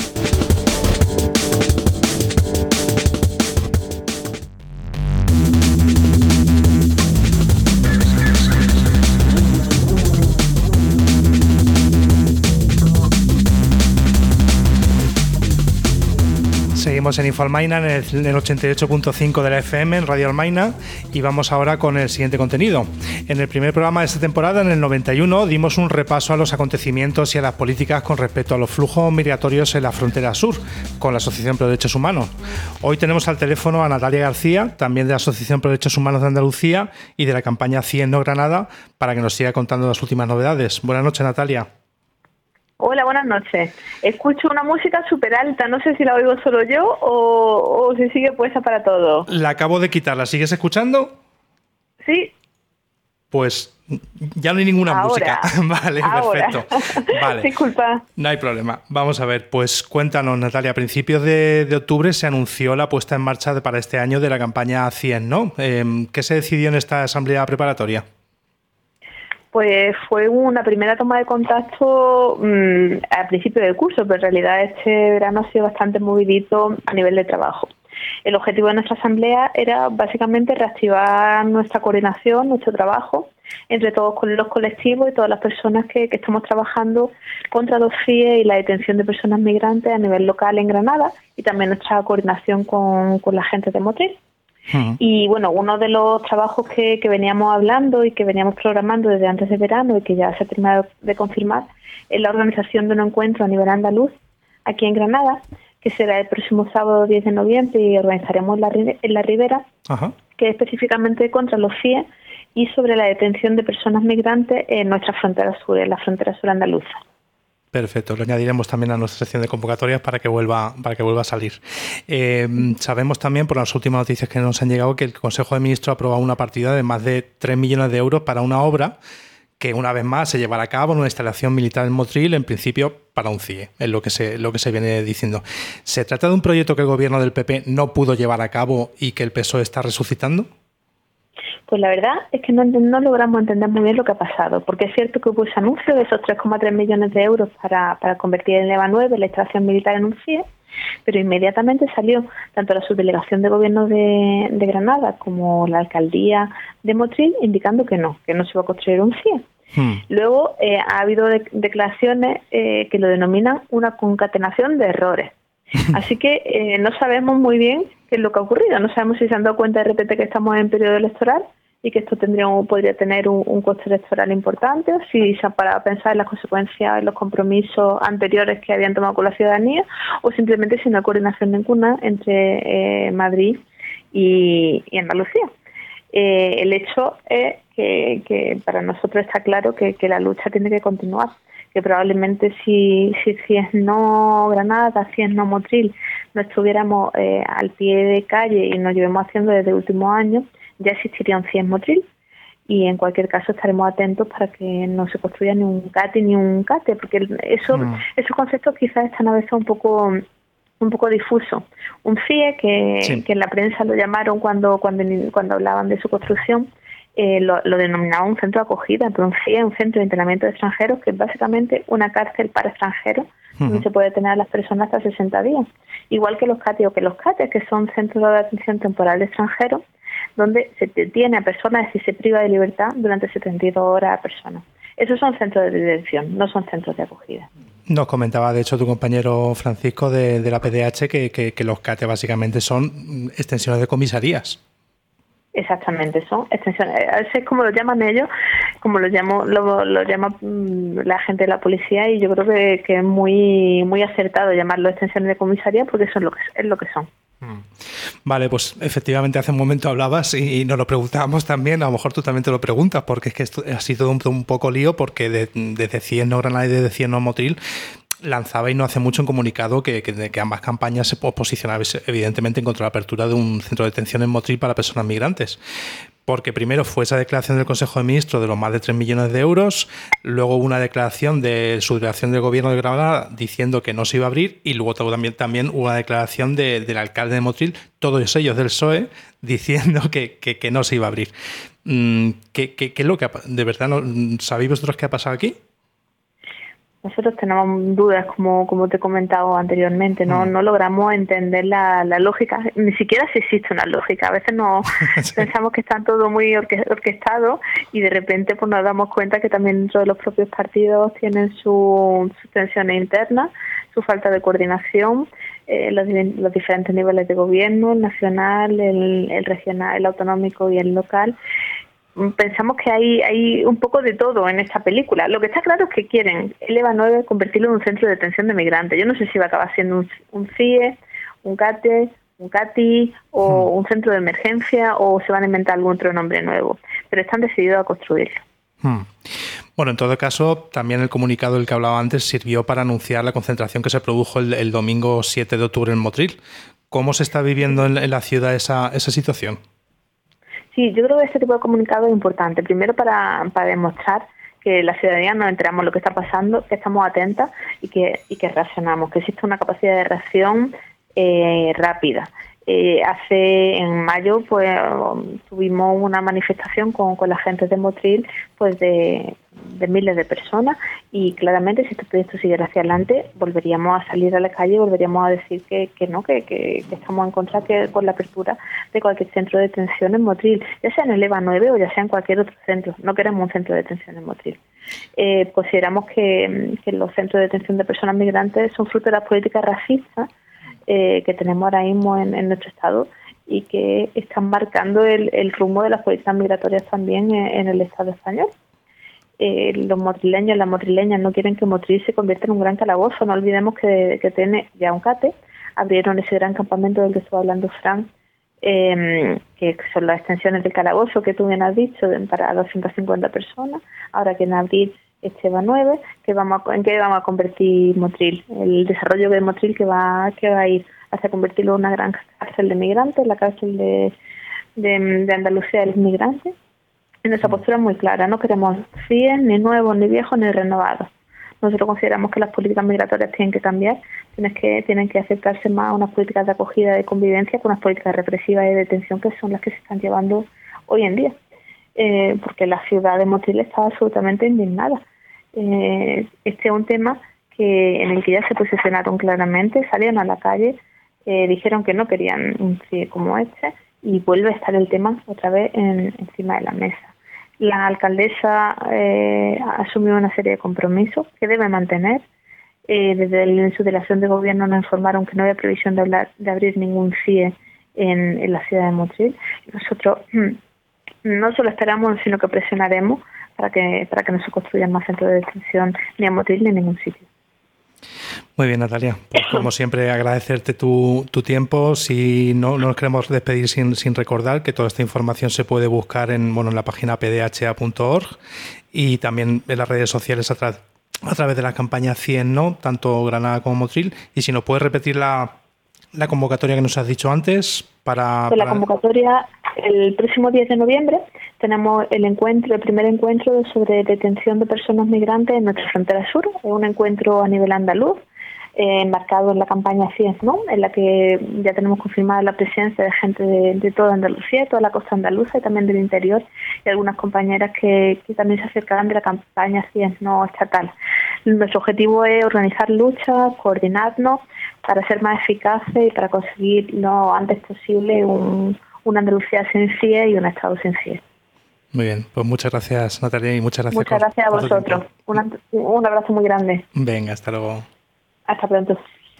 Seguimos en Infoalmaina en el 88.5 de la FM en Radio Almaina y vamos ahora con el siguiente contenido. En el primer programa de esta temporada, en el 91, dimos un repaso a los acontecimientos y a las políticas con respecto a los flujos migratorios en la frontera sur, con la Asociación Pro Derechos Humanos. Hoy tenemos al teléfono a Natalia García, también de la Asociación Pro Derechos Humanos de Andalucía y de la campaña CIES No Granada, para que nos siga contando las últimas novedades. Buenas noches, Natalia. Hola, buenas noches. Escucho una música súper alta, no sé si la oigo solo yo o si sigue puesta para todos. La acabo de quitar, ¿la sigues escuchando? Sí. Pues ya no hay ninguna música. Vale, ahora. Perfecto. Vale. Disculpa. No hay problema. Vamos a ver, pues cuéntanos, Natalia. A principios de octubre se anunció la puesta en marcha para este año de la campaña CIES, ¿no? ¿Qué se decidió en esta asamblea preparatoria? Pues fue una primera toma de contacto al principio del curso, pero en realidad este verano ha sido bastante movidito a nivel de trabajo. El objetivo de nuestra asamblea era básicamente reactivar nuestra coordinación, nuestro trabajo, entre todos los colectivos y todas las personas que estamos trabajando contra los CIE y la detención de personas migrantes a nivel local en Granada, y también nuestra coordinación con la gente de Motril. Y bueno, uno de los trabajos que veníamos hablando y que veníamos programando desde antes de verano y que ya se ha terminado de confirmar es la organización de un encuentro a nivel andaluz aquí en Granada, que será el próximo sábado 10 de noviembre y organizaremos en la Ribera, que es específicamente contra los CIE y sobre la detención de personas migrantes en nuestra frontera sur, en la frontera sur andaluza. Perfecto, lo añadiremos también a nuestra sección de convocatorias para que vuelva a salir. Sabemos también por las últimas noticias que nos han llegado que el Consejo de Ministros ha aprobado una partida de más de 3 millones de euros para una obra que una vez más se llevará a cabo en una instalación militar en Motril, en principio para un CIE, es lo que se viene diciendo. ¿Se trata de un proyecto que el gobierno del PP no pudo llevar a cabo y que el PSOE está resucitando? Pues la verdad es que no logramos entender muy bien lo que ha pasado, porque es cierto que hubo ese anuncio de esos 3,3 millones de euros para convertir el EVA 9, la instalación militar, en un CIE, pero inmediatamente salió tanto la subdelegación de gobierno de Granada como la alcaldía de Motril indicando que no se iba a construir un CIE. Luego ha habido declaraciones que lo denominan una concatenación de errores. Así que no sabemos muy bien qué es lo que ha ocurrido. No sabemos si se han dado cuenta de repente que estamos en periodo electoral y que esto podría tener un coste electoral importante, o si se han parado a pensar en las consecuencias y los compromisos anteriores que habían tomado con la ciudadanía, o simplemente si no hay coordinación ninguna entre Madrid y Andalucía. El hecho es que para nosotros está claro que la lucha tiene que continuar, que probablemente si CIES No Granada, CIES No Motril no estuviéramos al pie de calle y nos llevemos haciendo desde el último año, ya existiría un CIES Motril, y en cualquier caso estaremos atentos para que no se construya ni un CATE ni un CATE, porque esos conceptos quizás están a veces un poco difusos. Un CIE que en la prensa lo llamaron cuando hablaban de su construcción, lo denominaba un centro de acogida, pero un CIE es un centro de internamiento de extranjeros, que es básicamente una cárcel para extranjeros, donde se puede tener a las personas hasta 60 días. Igual que los CATE o que los CATE, que son centros de atención temporal de extranjeros, donde se detiene a personas y se priva de libertad durante 72 horas a personas. Esos son centros de detención, no son centros de acogida. Nos comentaba, de hecho, tu compañero Francisco de la PDH que los CATE básicamente son extensiones de comisarías. Exactamente, son extensiones. Así es como lo llaman ellos, como lo llama la gente de la policía, y yo creo que es muy muy acertado llamarlo extensiones de comisaría, porque eso es lo que son. Vale, pues efectivamente hace un momento hablabas y nos lo preguntábamos también, a lo mejor tú también te lo preguntas, porque es que esto ha sido un poco lío, porque desde CIES No Granada y desde CIES No Motril lanzabais no hace mucho un comunicado que ambas campañas se posicionaban evidentemente en contra de la apertura de un centro de detención en Motril para personas migrantes. Porque primero fue esa declaración del Consejo de Ministros de los más de 3 millones de euros, luego una declaración de subdelegación del Gobierno de Granada diciendo que no se iba a abrir, y luego también una declaración del alcalde de Motril, todos ellos del PSOE, diciendo que no se iba a abrir. ¿Qué es lo que de verdad sabéis vosotros qué ha pasado aquí? Nosotros tenemos dudas, como te he comentado anteriormente, no logramos entender la lógica, ni siquiera si existe una lógica. A veces sí. Pensamos que está todo muy orquestado y de repente pues nos damos cuenta que también dentro de los propios partidos tienen sus tensiones internas, su falta de coordinación, los diferentes niveles de gobierno, el nacional, el regional, el autonómico y el local. Pensamos que hay un poco de todo en esta película. Lo que está claro es que quieren el EVA 9 convertirlo en un centro de detención de migrantes. Yo no sé si va a acabar siendo un CIE, un CATE, un CATI o un centro de emergencia, o se van a inventar algún otro nombre nuevo, pero están decididos a construirlo. Bueno, en todo caso, también el comunicado del que hablaba antes sirvió para anunciar la concentración que se produjo el domingo 7 de octubre en Motril. ¿Cómo se está viviendo en la ciudad esa situación? Sí, yo creo que este tipo de comunicado es importante. Primero para demostrar que la ciudadanía nos enteramos de lo que está pasando, que estamos atentas y que reaccionamos, que existe una capacidad de reacción rápida. En mayo pues tuvimos una manifestación con la gente de Motril pues de miles de personas, y claramente si este proyecto siguiera hacia adelante volveríamos a salir a la calle, volveríamos a decir que estamos en contra con la apertura de cualquier centro de detención en Motril, ya sea en el EVA 9 o ya sea en cualquier otro centro. No queremos un centro de detención en Motril. Consideramos que los centros de detención de personas migrantes son fruto de las políticas racistas que tenemos ahora mismo en nuestro estado, y que están marcando el rumbo de las políticas migratorias también en el Estado español. Los motrileños y las motrileñas no quieren que Motril se convierta en un gran calabozo. No olvidemos que tiene ya un CATE, abrieron ese gran campamento del que estuvo hablando Fran, que son las extensiones del calabozo que tú bien has dicho, para 250 personas. Ahora quieren abrir este EVA 9, ¿en qué vamos a convertir Motril? El desarrollo de Motril que va a ir hacia convertirlo en una gran cárcel de migrantes, la cárcel de Andalucía de los migrantes. Y nuestra postura es muy clara: no queremos CIE, ni nuevos, ni viejos, ni renovados. Nosotros consideramos que las políticas migratorias tienen que cambiar, tienen que aceptarse más a unas políticas de acogida, de convivencia, con unas políticas represivas y de detención que son las que se están llevando hoy en día. Porque la ciudad de Motril está absolutamente indignada. Este es un tema en el que ya se posicionaron claramente, salieron a la calle, dijeron que no querían un CIE como este, y vuelve a estar el tema otra vez encima de la mesa. La alcaldesa asumió una serie de compromisos que debe mantener. Desde su delegación de gobierno nos informaron que no había previsión de abrir ningún CIE en la ciudad de Motril. Nosotros no solo esperamos, sino que presionaremos para que no se construyan más centros de detención ni en Motril ni en ningún sitio. Muy bien, Natalia. Pues como siempre, agradecerte tu tiempo. Si no nos queremos despedir sin recordar que toda esta información se puede buscar en la página pdha.org y también en las redes sociales a través de la campaña 100 No, tanto Granada como Motril. Y si nos puedes repetir la convocatoria que nos has dicho antes para... La convocatoria, el próximo 10 de noviembre tenemos el primer encuentro sobre detención de personas migrantes en nuestra frontera sur. Es un encuentro a nivel andaluz, enmarcado en la campaña 100 No, en la que ya tenemos confirmada la presencia de gente de toda Andalucía, toda la costa andaluza y también del interior, y algunas compañeras que también se acercarán de la campaña 100 No estatal. Nuestro objetivo es organizar luchas, coordinarnos para ser más eficaces y para conseguir lo antes posible una Andalucía sin CIE y un Estado sin CIE. Muy bien, pues muchas gracias, Natalia, y muchas gracias. Muchas gracias a vosotros. Un abrazo muy grande. Venga, hasta luego. Hasta pronto.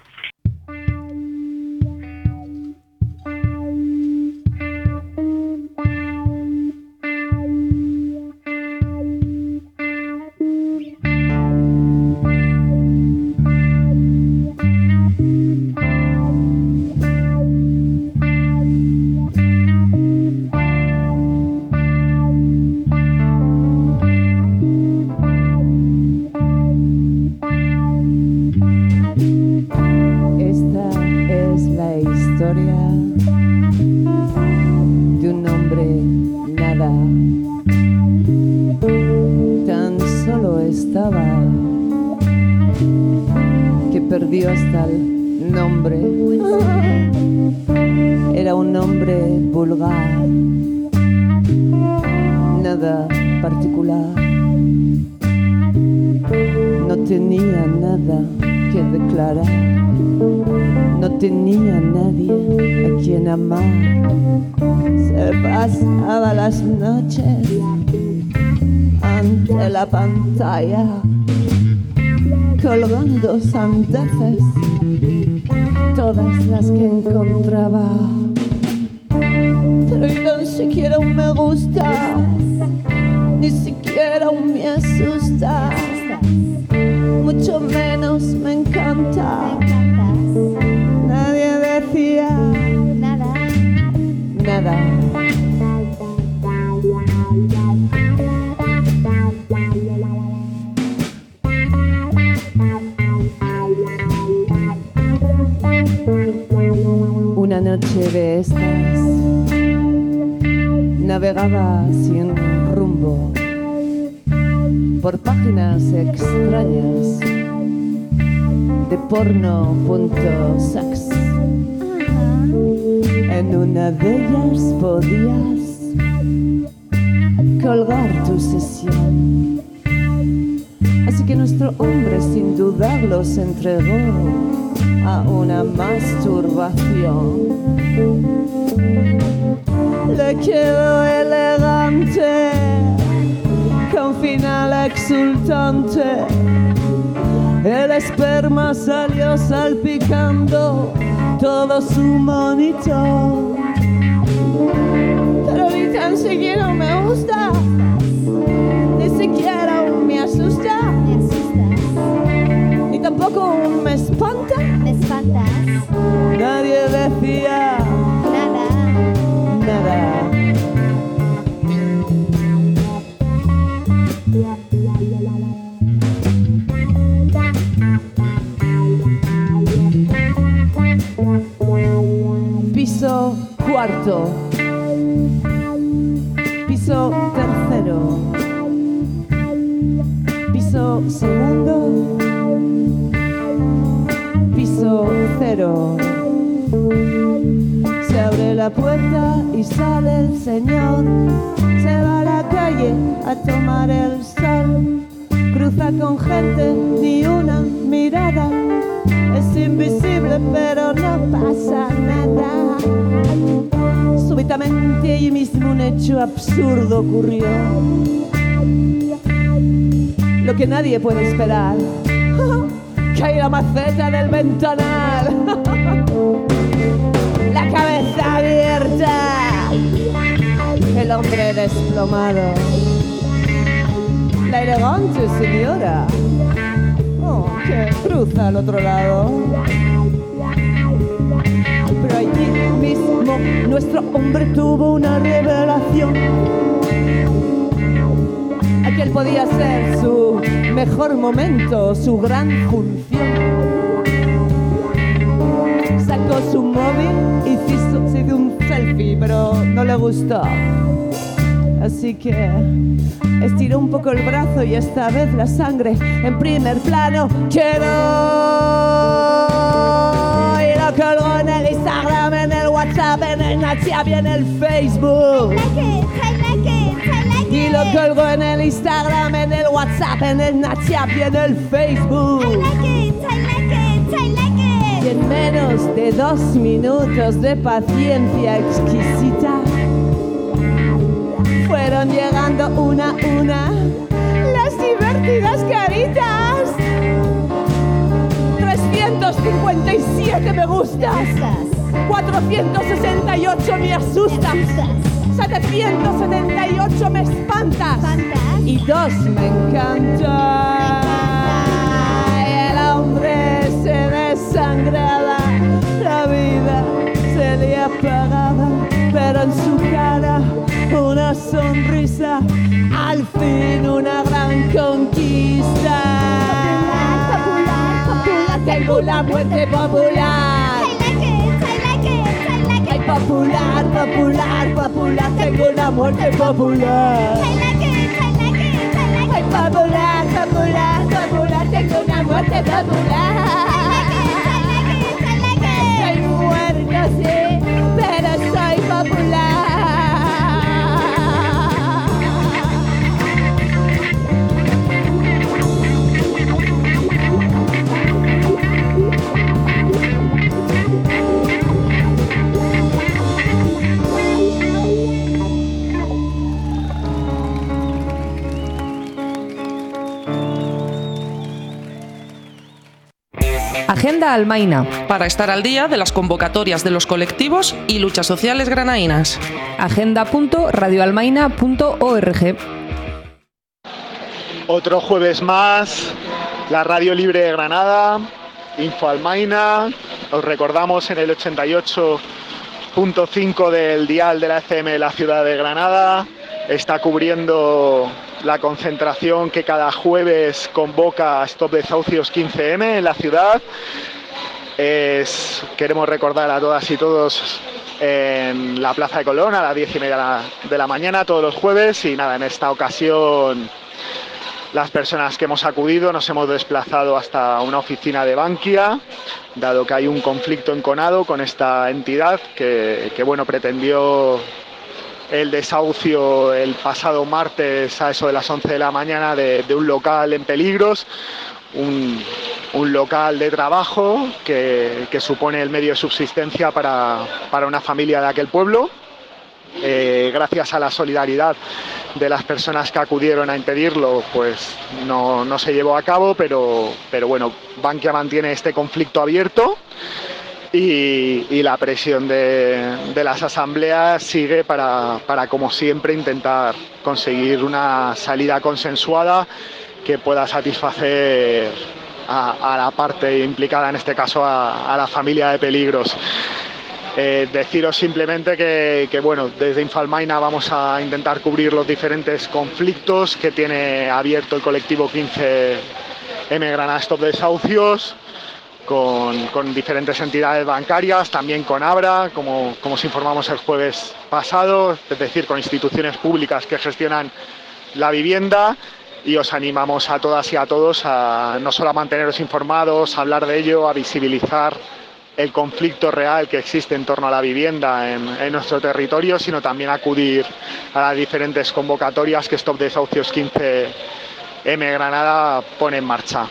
Perdió hasta el nombre. Era un nombre vulgar. nada particular. No tenía nada que declarar. No tenía nadie a quien amar. Se pasaba las noches ante la pantalla, colgando sandeces, todas las que encontraba. Pero ni tan siquiera un me gusta, ni siquiera un me asusta, mucho menos me encanta. Nadie decía nada, nada. Una noche de estas navegaba sin rumbo por páginas extrañas de porno.sex. En una de ellas podías colgar tu sesión. Así que nuestro hombre sin dudarlo se entregó a una masturbación. Le quedó elegante, con final exultante. El esperma salió salpicando todo su monitor. Pero ni tan siquiera me gusta, ni siquiera un me asusta, ni tampoco un me espanta. Me espantas. Nadie decía Nada. nada. Piso cuarto, piso tercero, piso segundo, piso cero. Se abre la puerta y sale el señor. Se va a la calle a tomar el sol. Cruza con gente, ni una mirada. Es invisible pero no pasa nada. Súbitamente allí mismo un hecho absurdo ocurrió. Lo que nadie puede esperar. Cae la maceta del ventanal. La cabeza abierta. El hombre desplomado. La elegante señora. Oh, que cruza al otro lado. Pero allí mismo nuestro hombre tuvo una revelación. Aquel podía ser su mejor momento, su gran función. Sacó su móvil y se dio un selfie, pero no le gustó. Así que estiró un poco el brazo y esta vez la sangre en primer plano quedó. Y lo colgó en el Instagram, en el WhatsApp, en el WhatsApp y en el Facebook. Y lo colgó en el Instagram, en el WhatsApp, en el WhatsApp y en el Facebook. Y en menos de 2 minutos de paciencia exquisita fueron llegando una a una las divertidas caritas. 357 me gustas, 468 me asustas, 778 me espantas y 2 me encantan. Y el hombre se desangraba, la vida se le apagaba, pero en su cara una sonrisa, al fin una gran conquista. Popular, tengo la muerte popular. Ay, popular, popular, popular, tengo la muerte popular. Ay, popular, popular, popular, tengo una muerte popular. Soy muerto, sí, pero soy popular. Agenda Almaina. Para estar al día de las convocatorias de los colectivos y luchas sociales granaínas. Agenda.radioalmaina.org. Otro jueves más, la Radio Libre de Granada, Info Almaina. Os recordamos en el 88.5 del dial de la FM de la ciudad de Granada. Está cubriendo la concentración que cada jueves convoca Stop Desahucios 15M en la ciudad. Queremos recordar a todas y todos en la Plaza de Colón a las 10:30 de la mañana todos los jueves. Y nada, en esta ocasión las personas que hemos acudido nos hemos desplazado hasta una oficina de Bankia, dado que hay un conflicto enconado con esta entidad que pretendió el desahucio el pasado martes a eso de las 11 de la mañana de un local en Peligros, un local de trabajo que supone el medio de subsistencia para una familia de aquel pueblo. Gracias a la solidaridad de las personas que acudieron a impedirlo, pues no se llevó a cabo, pero bueno, Bankia mantiene este conflicto abierto y la presión de las asambleas sigue para, como siempre, intentar conseguir una salida consensuada que pueda satisfacer a la parte implicada, en este caso a la familia de Peligros. Deciros simplemente que bueno, desde Infalmaina vamos a intentar cubrir los diferentes conflictos que tiene abierto el colectivo 15M Granada Stop Desahucios, con diferentes entidades bancarias, también con Abra, como os informamos el jueves pasado, es decir, con instituciones públicas que gestionan la vivienda, y os animamos a todas y a todos a no solo a manteneros informados, a hablar de ello, a visibilizar el conflicto real que existe en torno a la vivienda en nuestro territorio, sino también a acudir a las diferentes convocatorias que Stop Desahucios 15M Granada pone en marcha.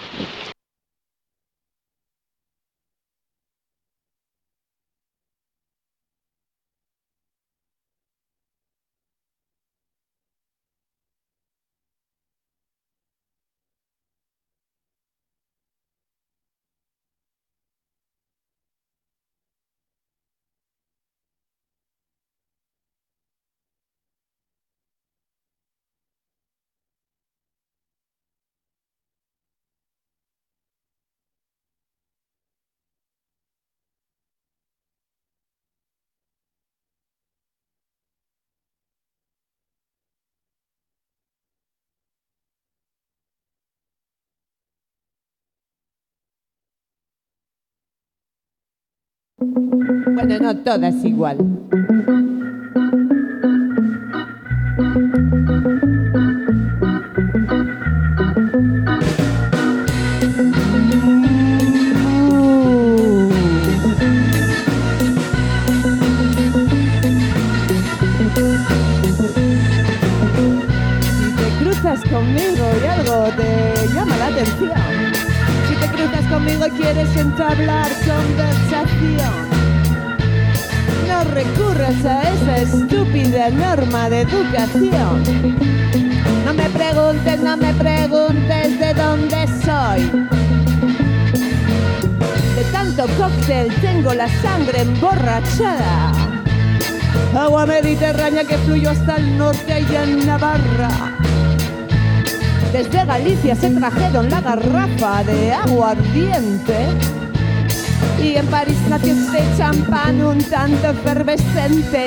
Bueno, no todas igual. Si te cruzas conmigo y algo te llama la atención, si te cruzas conmigo y quieres entablar conversación, no recurras a esa estúpida norma de educación. No me preguntes de dónde soy. De tanto cóctel tengo la sangre emborrachada. Agua mediterránea que fluyó hasta el norte y en Navarra. Desde Galicia se trajeron la garrafa de agua ardiente. Y en París nació este champán un tanto efervescente.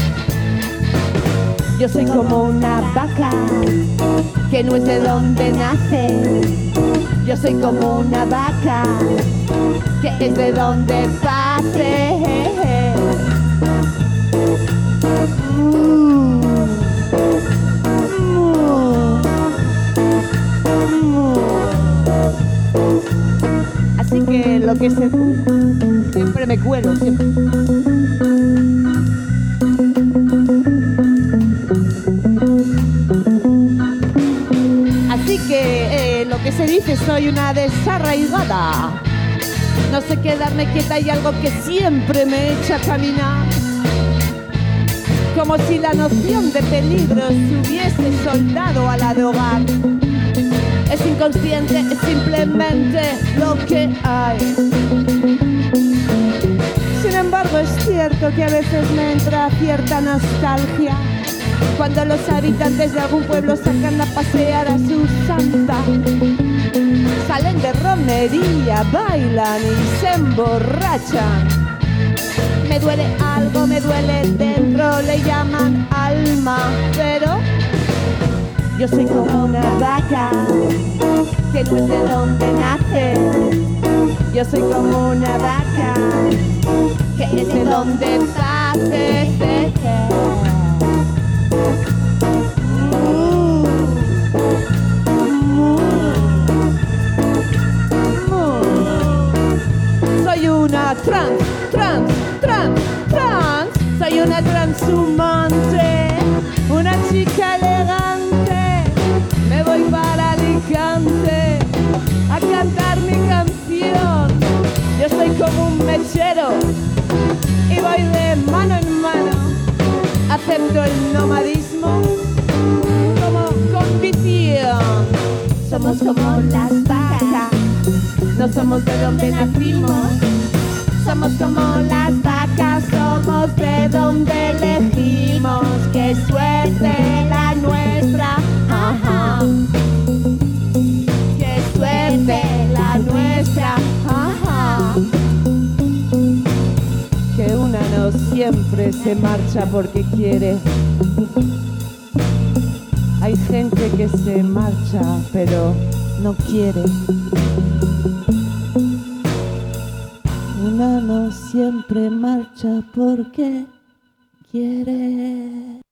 Yo soy como una vaca que no es de donde nace. Yo soy como una vaca que es de donde pase. Así que lo que se... siempre me cuelo, siempre. Así que lo que se dice, soy una desarraigada. No sé quedarme quieta y algo que siempre me echa a caminar. Como si la noción de peligro se hubiese soldado a la de hogar. Es inconsciente, es simplemente lo que hay. cierto que a veces me entra cierta nostalgia cuando los habitantes de algún pueblo sacan a pasear a su santa. Salen de romería, bailan y se emborrachan. Me duele algo, me duele dentro, le llaman alma, pero yo soy como una vaca que no es de donde nace. Yo soy como una vaca que es de donde nace. Soy una trans. Soy una transhumante, una chica elegante. Me voy para Alicante a cantar mi canción. Yo soy como un mechero y voy de mano en mano. Acepto el nomadismo como condición. Somos como las vacas, no somos de donde nacimos. Somos como las vacas, somos de donde elegimos. ¡Qué suerte la nuestra! Ajá. ¡Qué suerte la nuestra! Ajá. Que una no siempre se marcha porque quiere. Hay gente que se marcha pero no quiere. Una no siempre marcha porque quiere.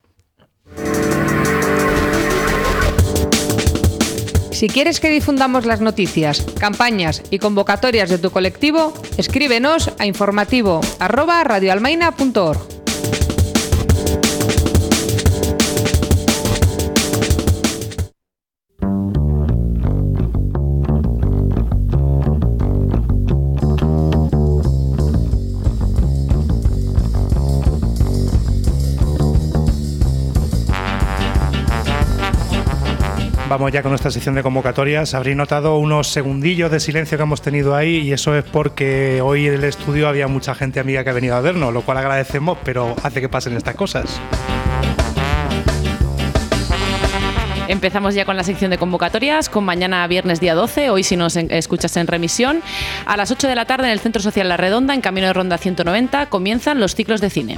Si quieres que difundamos las noticias, campañas y convocatorias de tu colectivo, escríbenos a informativo@radioalmaina.org. Vamos ya con nuestra sección de convocatorias. Habréis notado unos segundillos de silencio que hemos tenido ahí y eso es porque hoy en el estudio había mucha gente amiga que ha venido a vernos, lo cual agradecemos, pero hace que pasen estas cosas. Empezamos ya con la sección de convocatorias, con mañana viernes día 12, hoy si nos escuchas en remisión, a las 8 de la tarde en el Centro Social La Redonda, en Camino de Ronda 190, comienzan los ciclos de cine.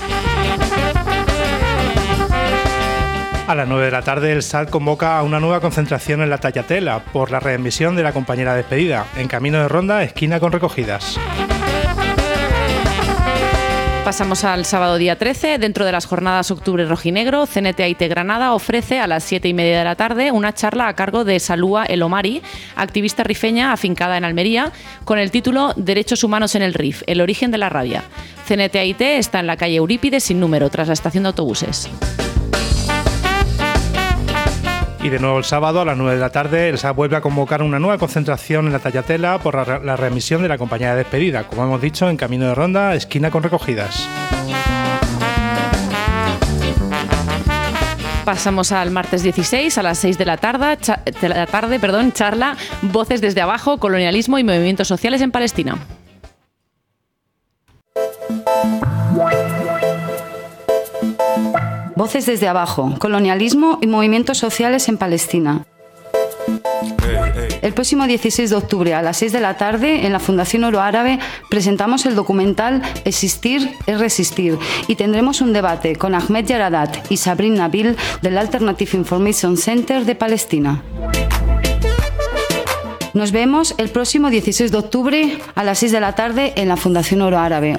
A las 9 de la tarde el SAT convoca a una nueva concentración en la Tallatela por la readmisión de la compañera despedida, en Camino de Ronda, esquina con Recogidas. Pasamos al sábado día 13. Dentro de las jornadas Octubre Rojinegro, CNT-AIT Granada ofrece a las 7:30 de la tarde una charla a cargo de Salúa El Omari, activista rifeña afincada en Almería, con el título Derechos humanos en el RIF, el origen de la rabia. CNT-AIT está en la calle Eurípides sin número, tras la estación de autobuses. Y de nuevo el sábado a las 9 de la tarde el SAT vuelve a convocar una nueva concentración en la Tallatela por la readmisión de la compañera despedida, como hemos dicho, en Camino de Ronda, esquina con Recogidas. Pasamos al martes 16 a las 6 de la tarde, charla Voces desde abajo, colonialismo y movimientos sociales en Palestina. Voces desde abajo, colonialismo y movimientos sociales en Palestina. El próximo 16 de octubre a las 6 de la tarde en la Fundación Oro Árabe presentamos el documental Existir es resistir y tendremos un debate con Ahmed Yaradat y Sabrin Nabil del Alternative Information Center de Palestina. Nos vemos el próximo 16 de octubre a las 6 de la tarde en la Fundación Oro Árabe.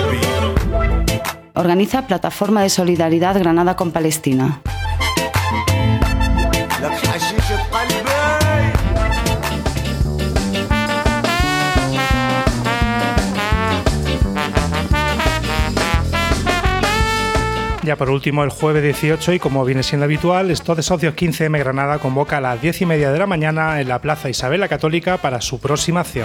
Organiza Plataforma de Solidaridad Granada con Palestina. Ya por último, el jueves 18, y como viene siendo habitual, Stop de Socios 15M Granada convoca a las 10:30 de la mañana en la Plaza Isabel la Católica para su próxima acción.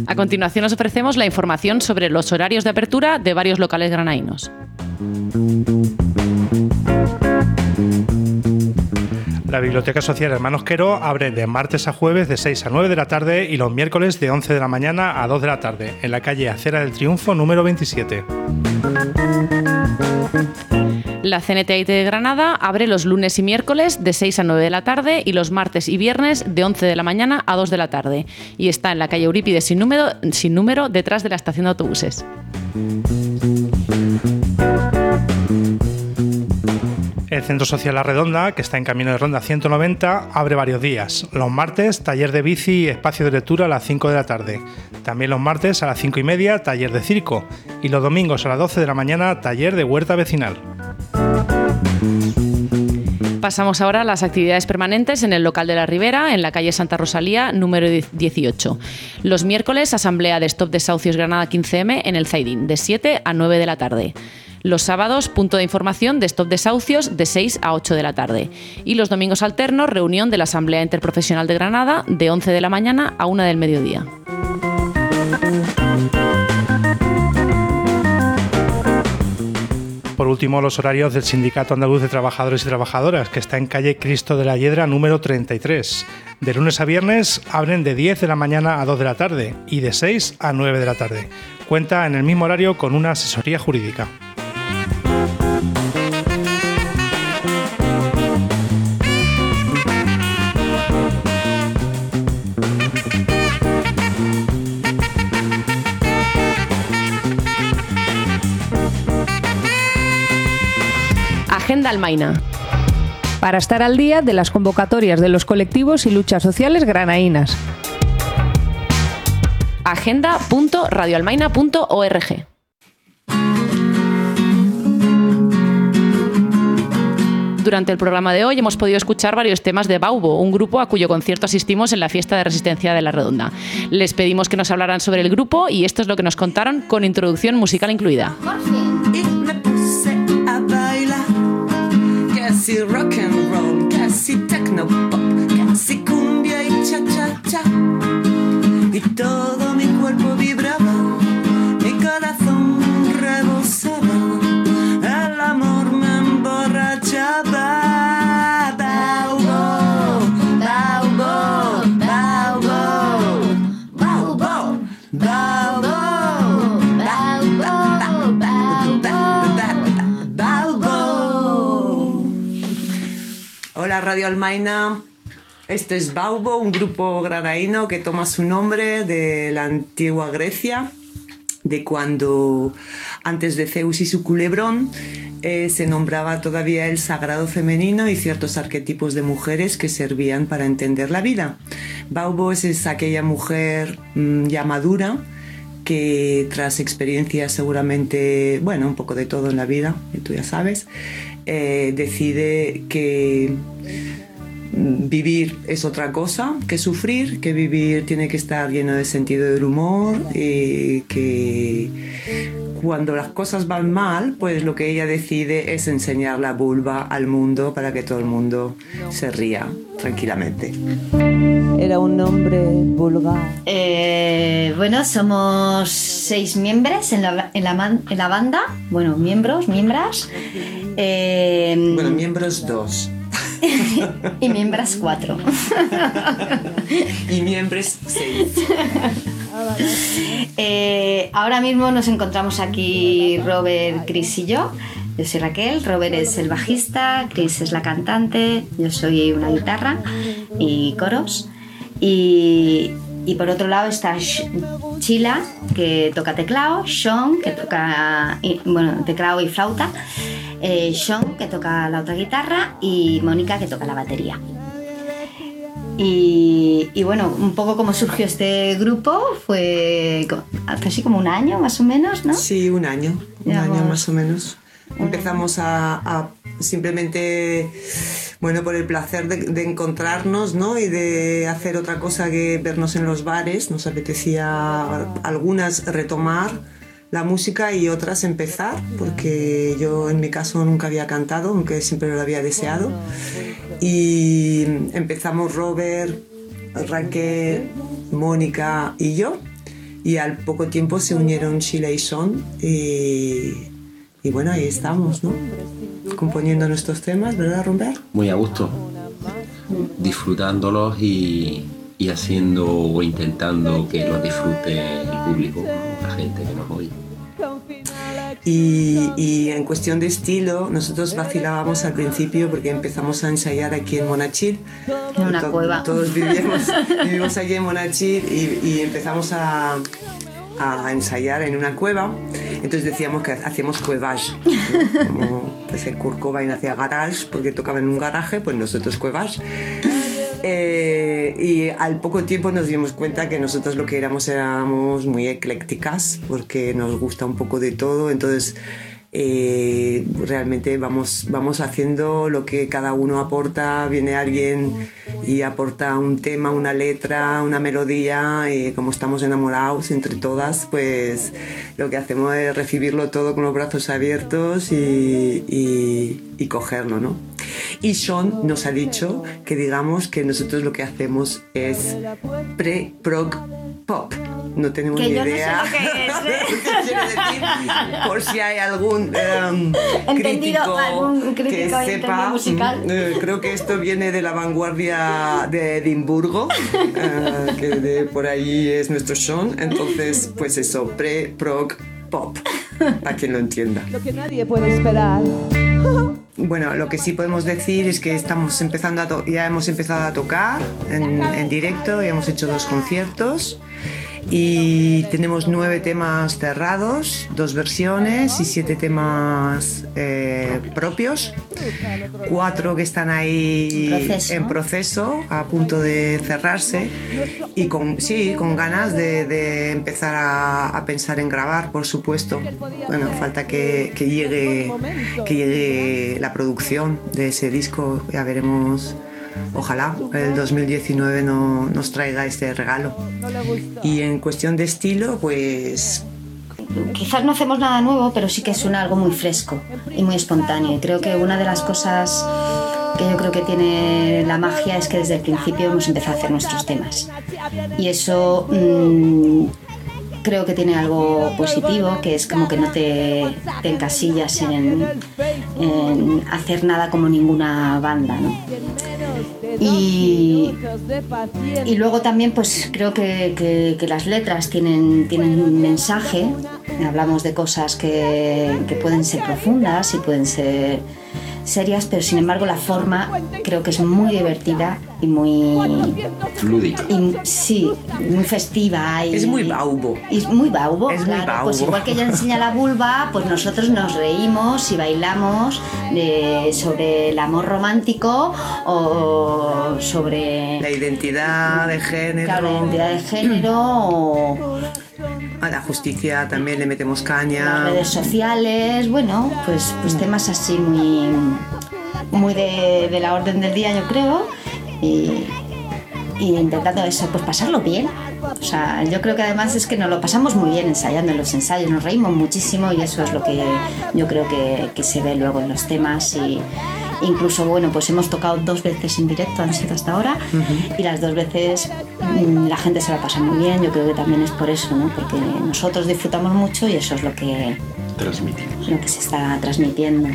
A continuación os ofrecemos la información sobre los horarios de apertura de varios locales granainos. La Biblioteca Social Hermanos Quero abre de martes a jueves de 6 a 9 de la tarde y los miércoles de 11 de la mañana a 2 de la tarde, en la calle Acera del Triunfo número 27. La CNTIT de Granada abre los lunes y miércoles de 6 a 9 de la tarde y los martes y viernes de 11 de la mañana a 2 de la tarde. Y está en la calle Eurípides sin número detrás de la estación de autobuses. El Centro Social La Redonda, que está en camino de Ronda 190, abre varios días. Los martes, taller de bici y espacio de lectura a las 5 de la tarde. También los martes a las 5:30, taller de circo. Y los domingos a las 12 de la mañana, taller de huerta vecinal. Pasamos ahora a las actividades permanentes en el local de la Ribera, en la calle Santa Rosalía, número 18. Los miércoles, asamblea de Stop Desahucios Granada 15M en el Zaidín, de 7 a 9 de la tarde. Los sábados, punto de información de Stop Desahucios de 6 a 8 de la tarde. Y los domingos alternos, reunión de la Asamblea Interprofesional de Granada de 11 de la mañana a 1 del mediodía. Por último, los horarios del Sindicato Andaluz de Trabajadores y Trabajadoras, que está en calle Cristo de la Hiedra número 33. De lunes a viernes abren de 10 de la mañana a 2 de la tarde y de 6 a 9 de la tarde. Cuenta en el mismo horario con una asesoría jurídica. Agenda Almaina. Para estar al día de las convocatorias de los colectivos y luchas sociales granainas. agenda.radioalmaina.org. Durante el programa de hoy hemos podido escuchar varios temas de Baubo, un grupo a cuyo concierto asistimos en la fiesta de Resistencia de La Redonda. Les pedimos que nos hablaran sobre el grupo y esto es lo que nos contaron con introducción musical incluida. Casi rock and roll, casi techno pop, casi cumbia y cha cha cha. Y todo mi cuerpo vibraba, mi corazón rebosaba, el amor me emborrachaba. Baubo, baubo, baubo, baubo, baubo. Hola Radio Almaina, este es Baubo, un grupo granaíno que toma su nombre de la antigua Grecia, de cuando antes de Zeus y su culebrón se nombraba todavía el sagrado femenino y ciertos arquetipos de mujeres que servían para entender la vida. Baubo es aquella mujer ya madura que tras experiencias seguramente, bueno, un poco de todo en la vida, que tú ya sabes, decide que vivir es otra cosa que sufrir, que vivir tiene que estar lleno de sentido del humor y que cuando las cosas van mal, pues lo que ella decide es enseñar la vulva al mundo para que todo el mundo se ría tranquilamente. Era un nombre vulgar. Bueno, somos 6 miembros en la banda. Bueno, miembras. Bueno, miembros 2. Y miembros 4. Y miembros 6. Ahora mismo nos encontramos aquí Robert, Chris y yo. Yo soy Raquel, Robert es el bajista, Chris es la cantante, yo soy una guitarra y coros. Y por otro lado está Chila, que toca teclado, Sean, que toca teclado y flauta, Sean, que toca la otra guitarra, y Mónica, que toca la batería. Y bueno, un poco como surgió este grupo fue hace así como un año más o menos, ¿no? Sí, un año más o menos. Empezamos a simplemente, bueno, por el placer de encontrarnos, ¿no? Y de hacer otra cosa que vernos en los bares. Nos apetecía algunas retomar la música y otras empezar, porque yo en mi caso nunca había cantado, aunque siempre lo había deseado. Y empezamos Robert, Raquel, Mónica y yo. y al poco tiempo se unieron Sheila y Sean y bueno, ahí estamos, ¿no? Componiendo nuestros temas, ¿verdad, Robert? Muy a gusto, disfrutándolos y haciendo o intentando que los disfrute el público, la gente que nos oye. Y en cuestión de estilo, nosotros vacilábamos al principio porque empezamos a ensayar aquí en Monachil. En una cueva. Todos vivimos aquí en Monachil y empezamos a ensayar en una cueva. Entonces decíamos que hacíamos cuevage, ¿no? Como pues el Kurt Cobain hacía garage porque tocaba en un garaje, pues nosotros cuevage. Y al poco tiempo nos dimos cuenta que nosotros lo que éramos muy eclécticas porque nos gusta un poco de todo, entonces realmente vamos haciendo lo que cada uno aporta. Viene alguien y aporta un tema, una letra, una melodía, y como estamos enamorados entre todas, pues lo que hacemos es recibirlo todo con los brazos abiertos y cogerlo, ¿no? Y Sean nos ha dicho que digamos que nosotros lo que hacemos es pre-prog pop. No tenemos ni idea. No sé lo que es, ¿Qué quiere decir? Por si hay algún algún crítico que sepa. musical. Creo que esto viene de la vanguardia de Edimburgo, que por ahí es nuestro Sean. Entonces, pues eso, pre-prog pop, para quien lo entienda. Lo que nadie puede esperar. Bueno, lo que sí podemos decir es que ya hemos empezado a tocar en directo, ya hemos hecho 2 conciertos y tenemos 9 temas cerrados, 2 versiones y 7 temas propios, 4 que están ahí en proceso, a punto de cerrarse y con ganas de empezar a pensar en grabar, por supuesto. Bueno, falta que llegue la producción de ese disco, ya veremos. Ojalá el 2019 nos traiga este regalo. Y en cuestión de estilo, pues quizás no hacemos nada nuevo, pero sí que suena algo muy fresco y muy espontáneo. Y creo que una de las cosas que yo creo que tiene la magia es que desde el principio hemos empezado a hacer nuestros temas. Y eso creo que tiene algo positivo, que es como que no te encasillas en hacer nada como ninguna banda, ¿no? Y luego también pues creo que las letras tienen un mensaje. Hablamos de cosas que pueden ser profundas y pueden ser serias, pero sin embargo la forma creo que es muy divertida y muy lúdica. Sí, muy festiva. Es muy baubo. Es muy baubo, es claro. Muy baubo. Pues igual que ella enseña la vulva, pues nosotros nos reímos y bailamos sobre el amor romántico o sobre la identidad de género. Claro, la identidad de género o a la justicia también le metemos caña. Las redes sociales, bueno, pues temas así muy de la orden del día, yo creo, y intentando eso, pues pasarlo bien. O sea, yo creo que además es que nos lo pasamos muy bien ensayando en los ensayos, nos reímos muchísimo y eso es lo que yo creo que se ve luego en los temas. Y incluso, bueno, pues hemos tocado 2 veces en directo, han sido hasta ahora, y las 2 veces la gente se la pasa muy bien. Yo creo que también es por eso, ¿no? Porque nosotros disfrutamos mucho y eso es lo que transmitimos, lo que se está transmitiendo.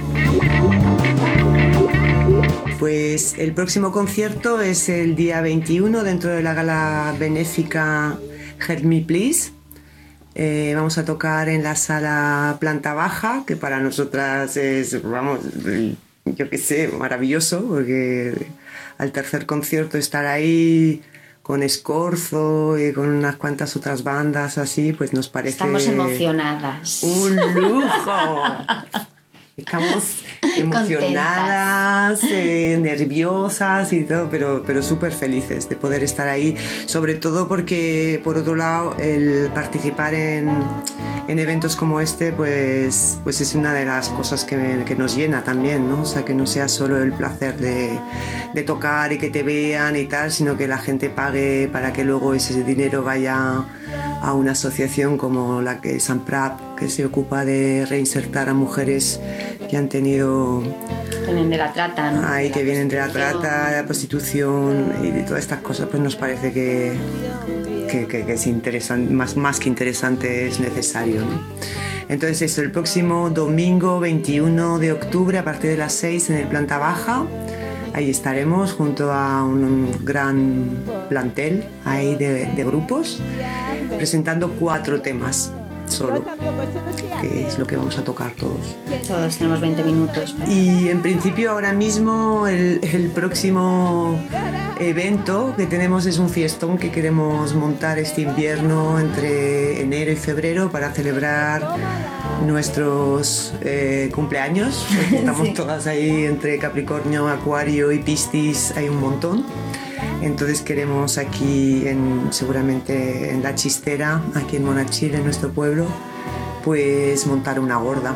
Pues el próximo concierto es el día 21 dentro de la gala benéfica Help Me Please. Vamos a tocar en la sala planta baja, que para nosotras es, vamos, yo qué sé, maravilloso, porque al tercer concierto estar ahí con Escorzo y con unas cuantas otras bandas así, pues nos parece... Estamos emocionadas. ¡Un lujo! Estamos emocionadas, nerviosas y todo, pero súper felices de poder estar ahí, sobre todo porque, por otro lado, el participar en eventos como este, pues es una de las cosas que nos llena también, ¿no? O sea, que no sea solo el placer de tocar y que te vean y tal, sino que la gente pague para que luego ese dinero vaya a una asociación como la que es SAMPRAP, que se ocupa de reinsertar a mujeres que han tenido... Vienen de la trata, ¿no? Que vienen de la trata, de la prostitución y de todas estas cosas, pues nos parece que que es interesante, más que interesante, es necesario, ¿no? Entonces eso, el próximo domingo 21 de octubre a partir de las 6 en el planta baja, ahí estaremos junto a un gran plantel ahí de grupos presentando 4 temas solo, que es lo que vamos a tocar todos. Todos tenemos 20 minutos. Y en principio ahora mismo el próximo evento que tenemos es un fiestón que queremos montar este invierno entre enero y febrero para celebrar nuestros cumpleaños. Estamos sí. Todas ahí entre Capricornio, Acuario y Piscis, hay un montón. Entonces queremos aquí, seguramente en La Chistera, aquí en Monachil, en nuestro pueblo, pues montar una gorda.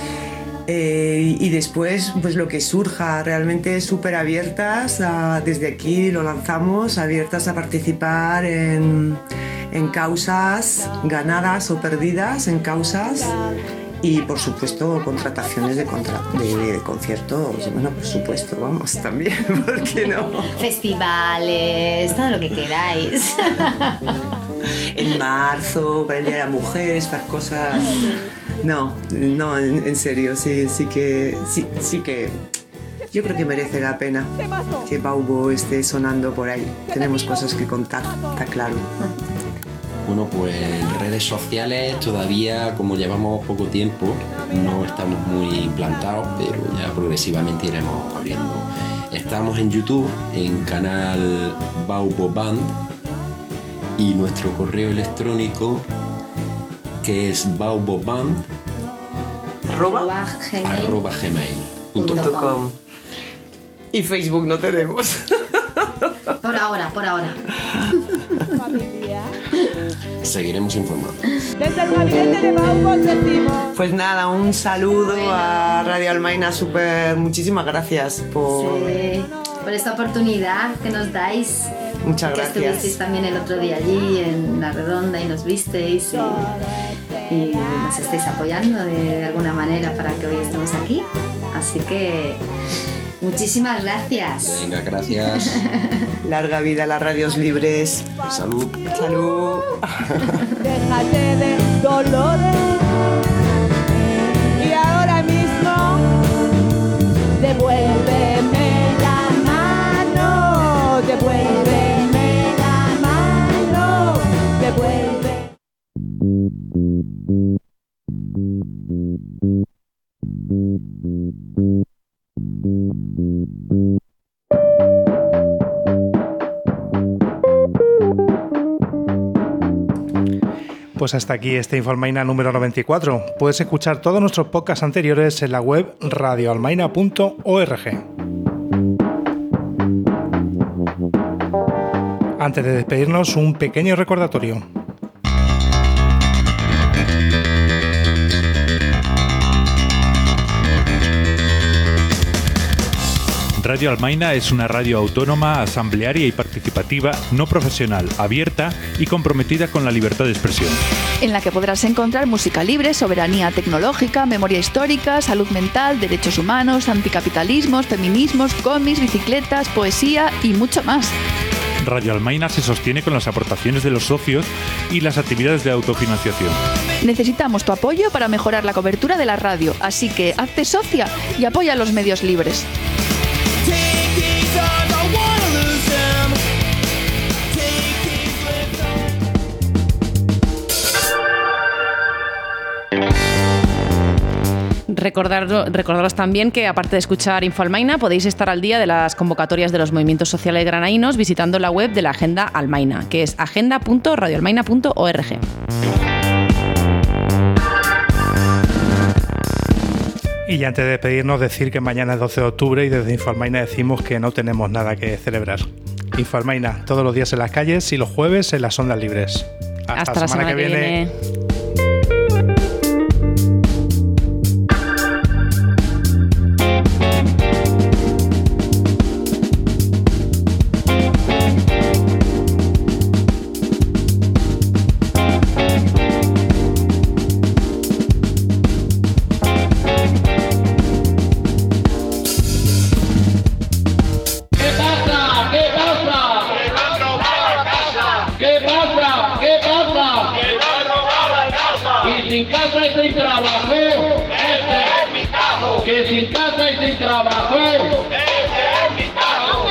Y después, pues lo que surja, realmente súper abiertas, desde aquí lo lanzamos, abiertas a participar en causas ganadas o perdidas, en causas. Y por supuesto contrataciones de conciertos, bueno, por supuesto, vamos, también, ¿por qué no? Festivales, todo lo que queráis. En marzo, para el Día de la Mujer, estas cosas. No, en serio, sí que yo creo que merece la pena que Baubo esté sonando por ahí. Tenemos cosas que contar, está claro. Bueno, pues en redes sociales todavía, como llevamos poco tiempo, no estamos muy implantados, pero ya progresivamente iremos abriendo. Estamos en YouTube, en canal Baubo Band, y nuestro correo electrónico, que es bauboband@gmail.com. Y Facebook no tenemos. Por ahora. Seguiremos informando. Desde el gabinete de Baubo decimos. Pues nada, un saludo a Radio Almaina, muchísimas gracias por esta oportunidad que nos dais. Muchas gracias. Que estuvisteis también el otro día allí en La Redonda y nos visteis y nos estáis apoyando de alguna manera para que hoy estemos aquí. Así que muchísimas gracias. Venga, gracias. Larga vida a las radios libres. Salud. Salud. Déjate de dolores. Y ahora mismo devuélveme la mano. Devuélveme la mano. Devuelve. Pues hasta aquí este Infoalmaina número 94. Puedes escuchar todos nuestros podcasts anteriores en la web radioalmaina.org. Antes de despedirnos, un pequeño recordatorio. Radio Almaina es una radio autónoma, asamblearia y participativa, no profesional, abierta y comprometida con la libertad de expresión. En la que podrás encontrar música libre, soberanía tecnológica, memoria histórica, salud mental, derechos humanos, anticapitalismos, feminismos, cómics, bicicletas, poesía y mucho más. Radio Almaina se sostiene con las aportaciones de los socios y las actividades de autofinanciación. Necesitamos tu apoyo para mejorar la cobertura de la radio, así que hazte socia y apoya a los medios libres. Recordaros también que, aparte de escuchar Infoalmaina, podéis estar al día de las convocatorias de los movimientos sociales granainos visitando la web de la Agenda Almaina, que es agenda.radioalmaina.org. Y antes de despedirnos, decir que mañana es 12 de octubre y desde Infoalmaina decimos que no tenemos nada que celebrar. Infoalmaina, todos los días en las calles y los jueves en las ondas libres. Hasta la semana que viene. ¿Qué pasa? sin casa y sin trabajo, ese es mi tajo. Que sin casa y sin trabajo, ese es mi tajo.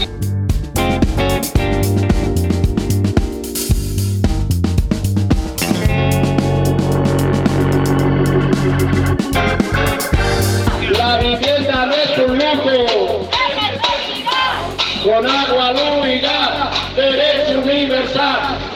La vivienda no es un lujo, con agua, luz y gas, derecho universal.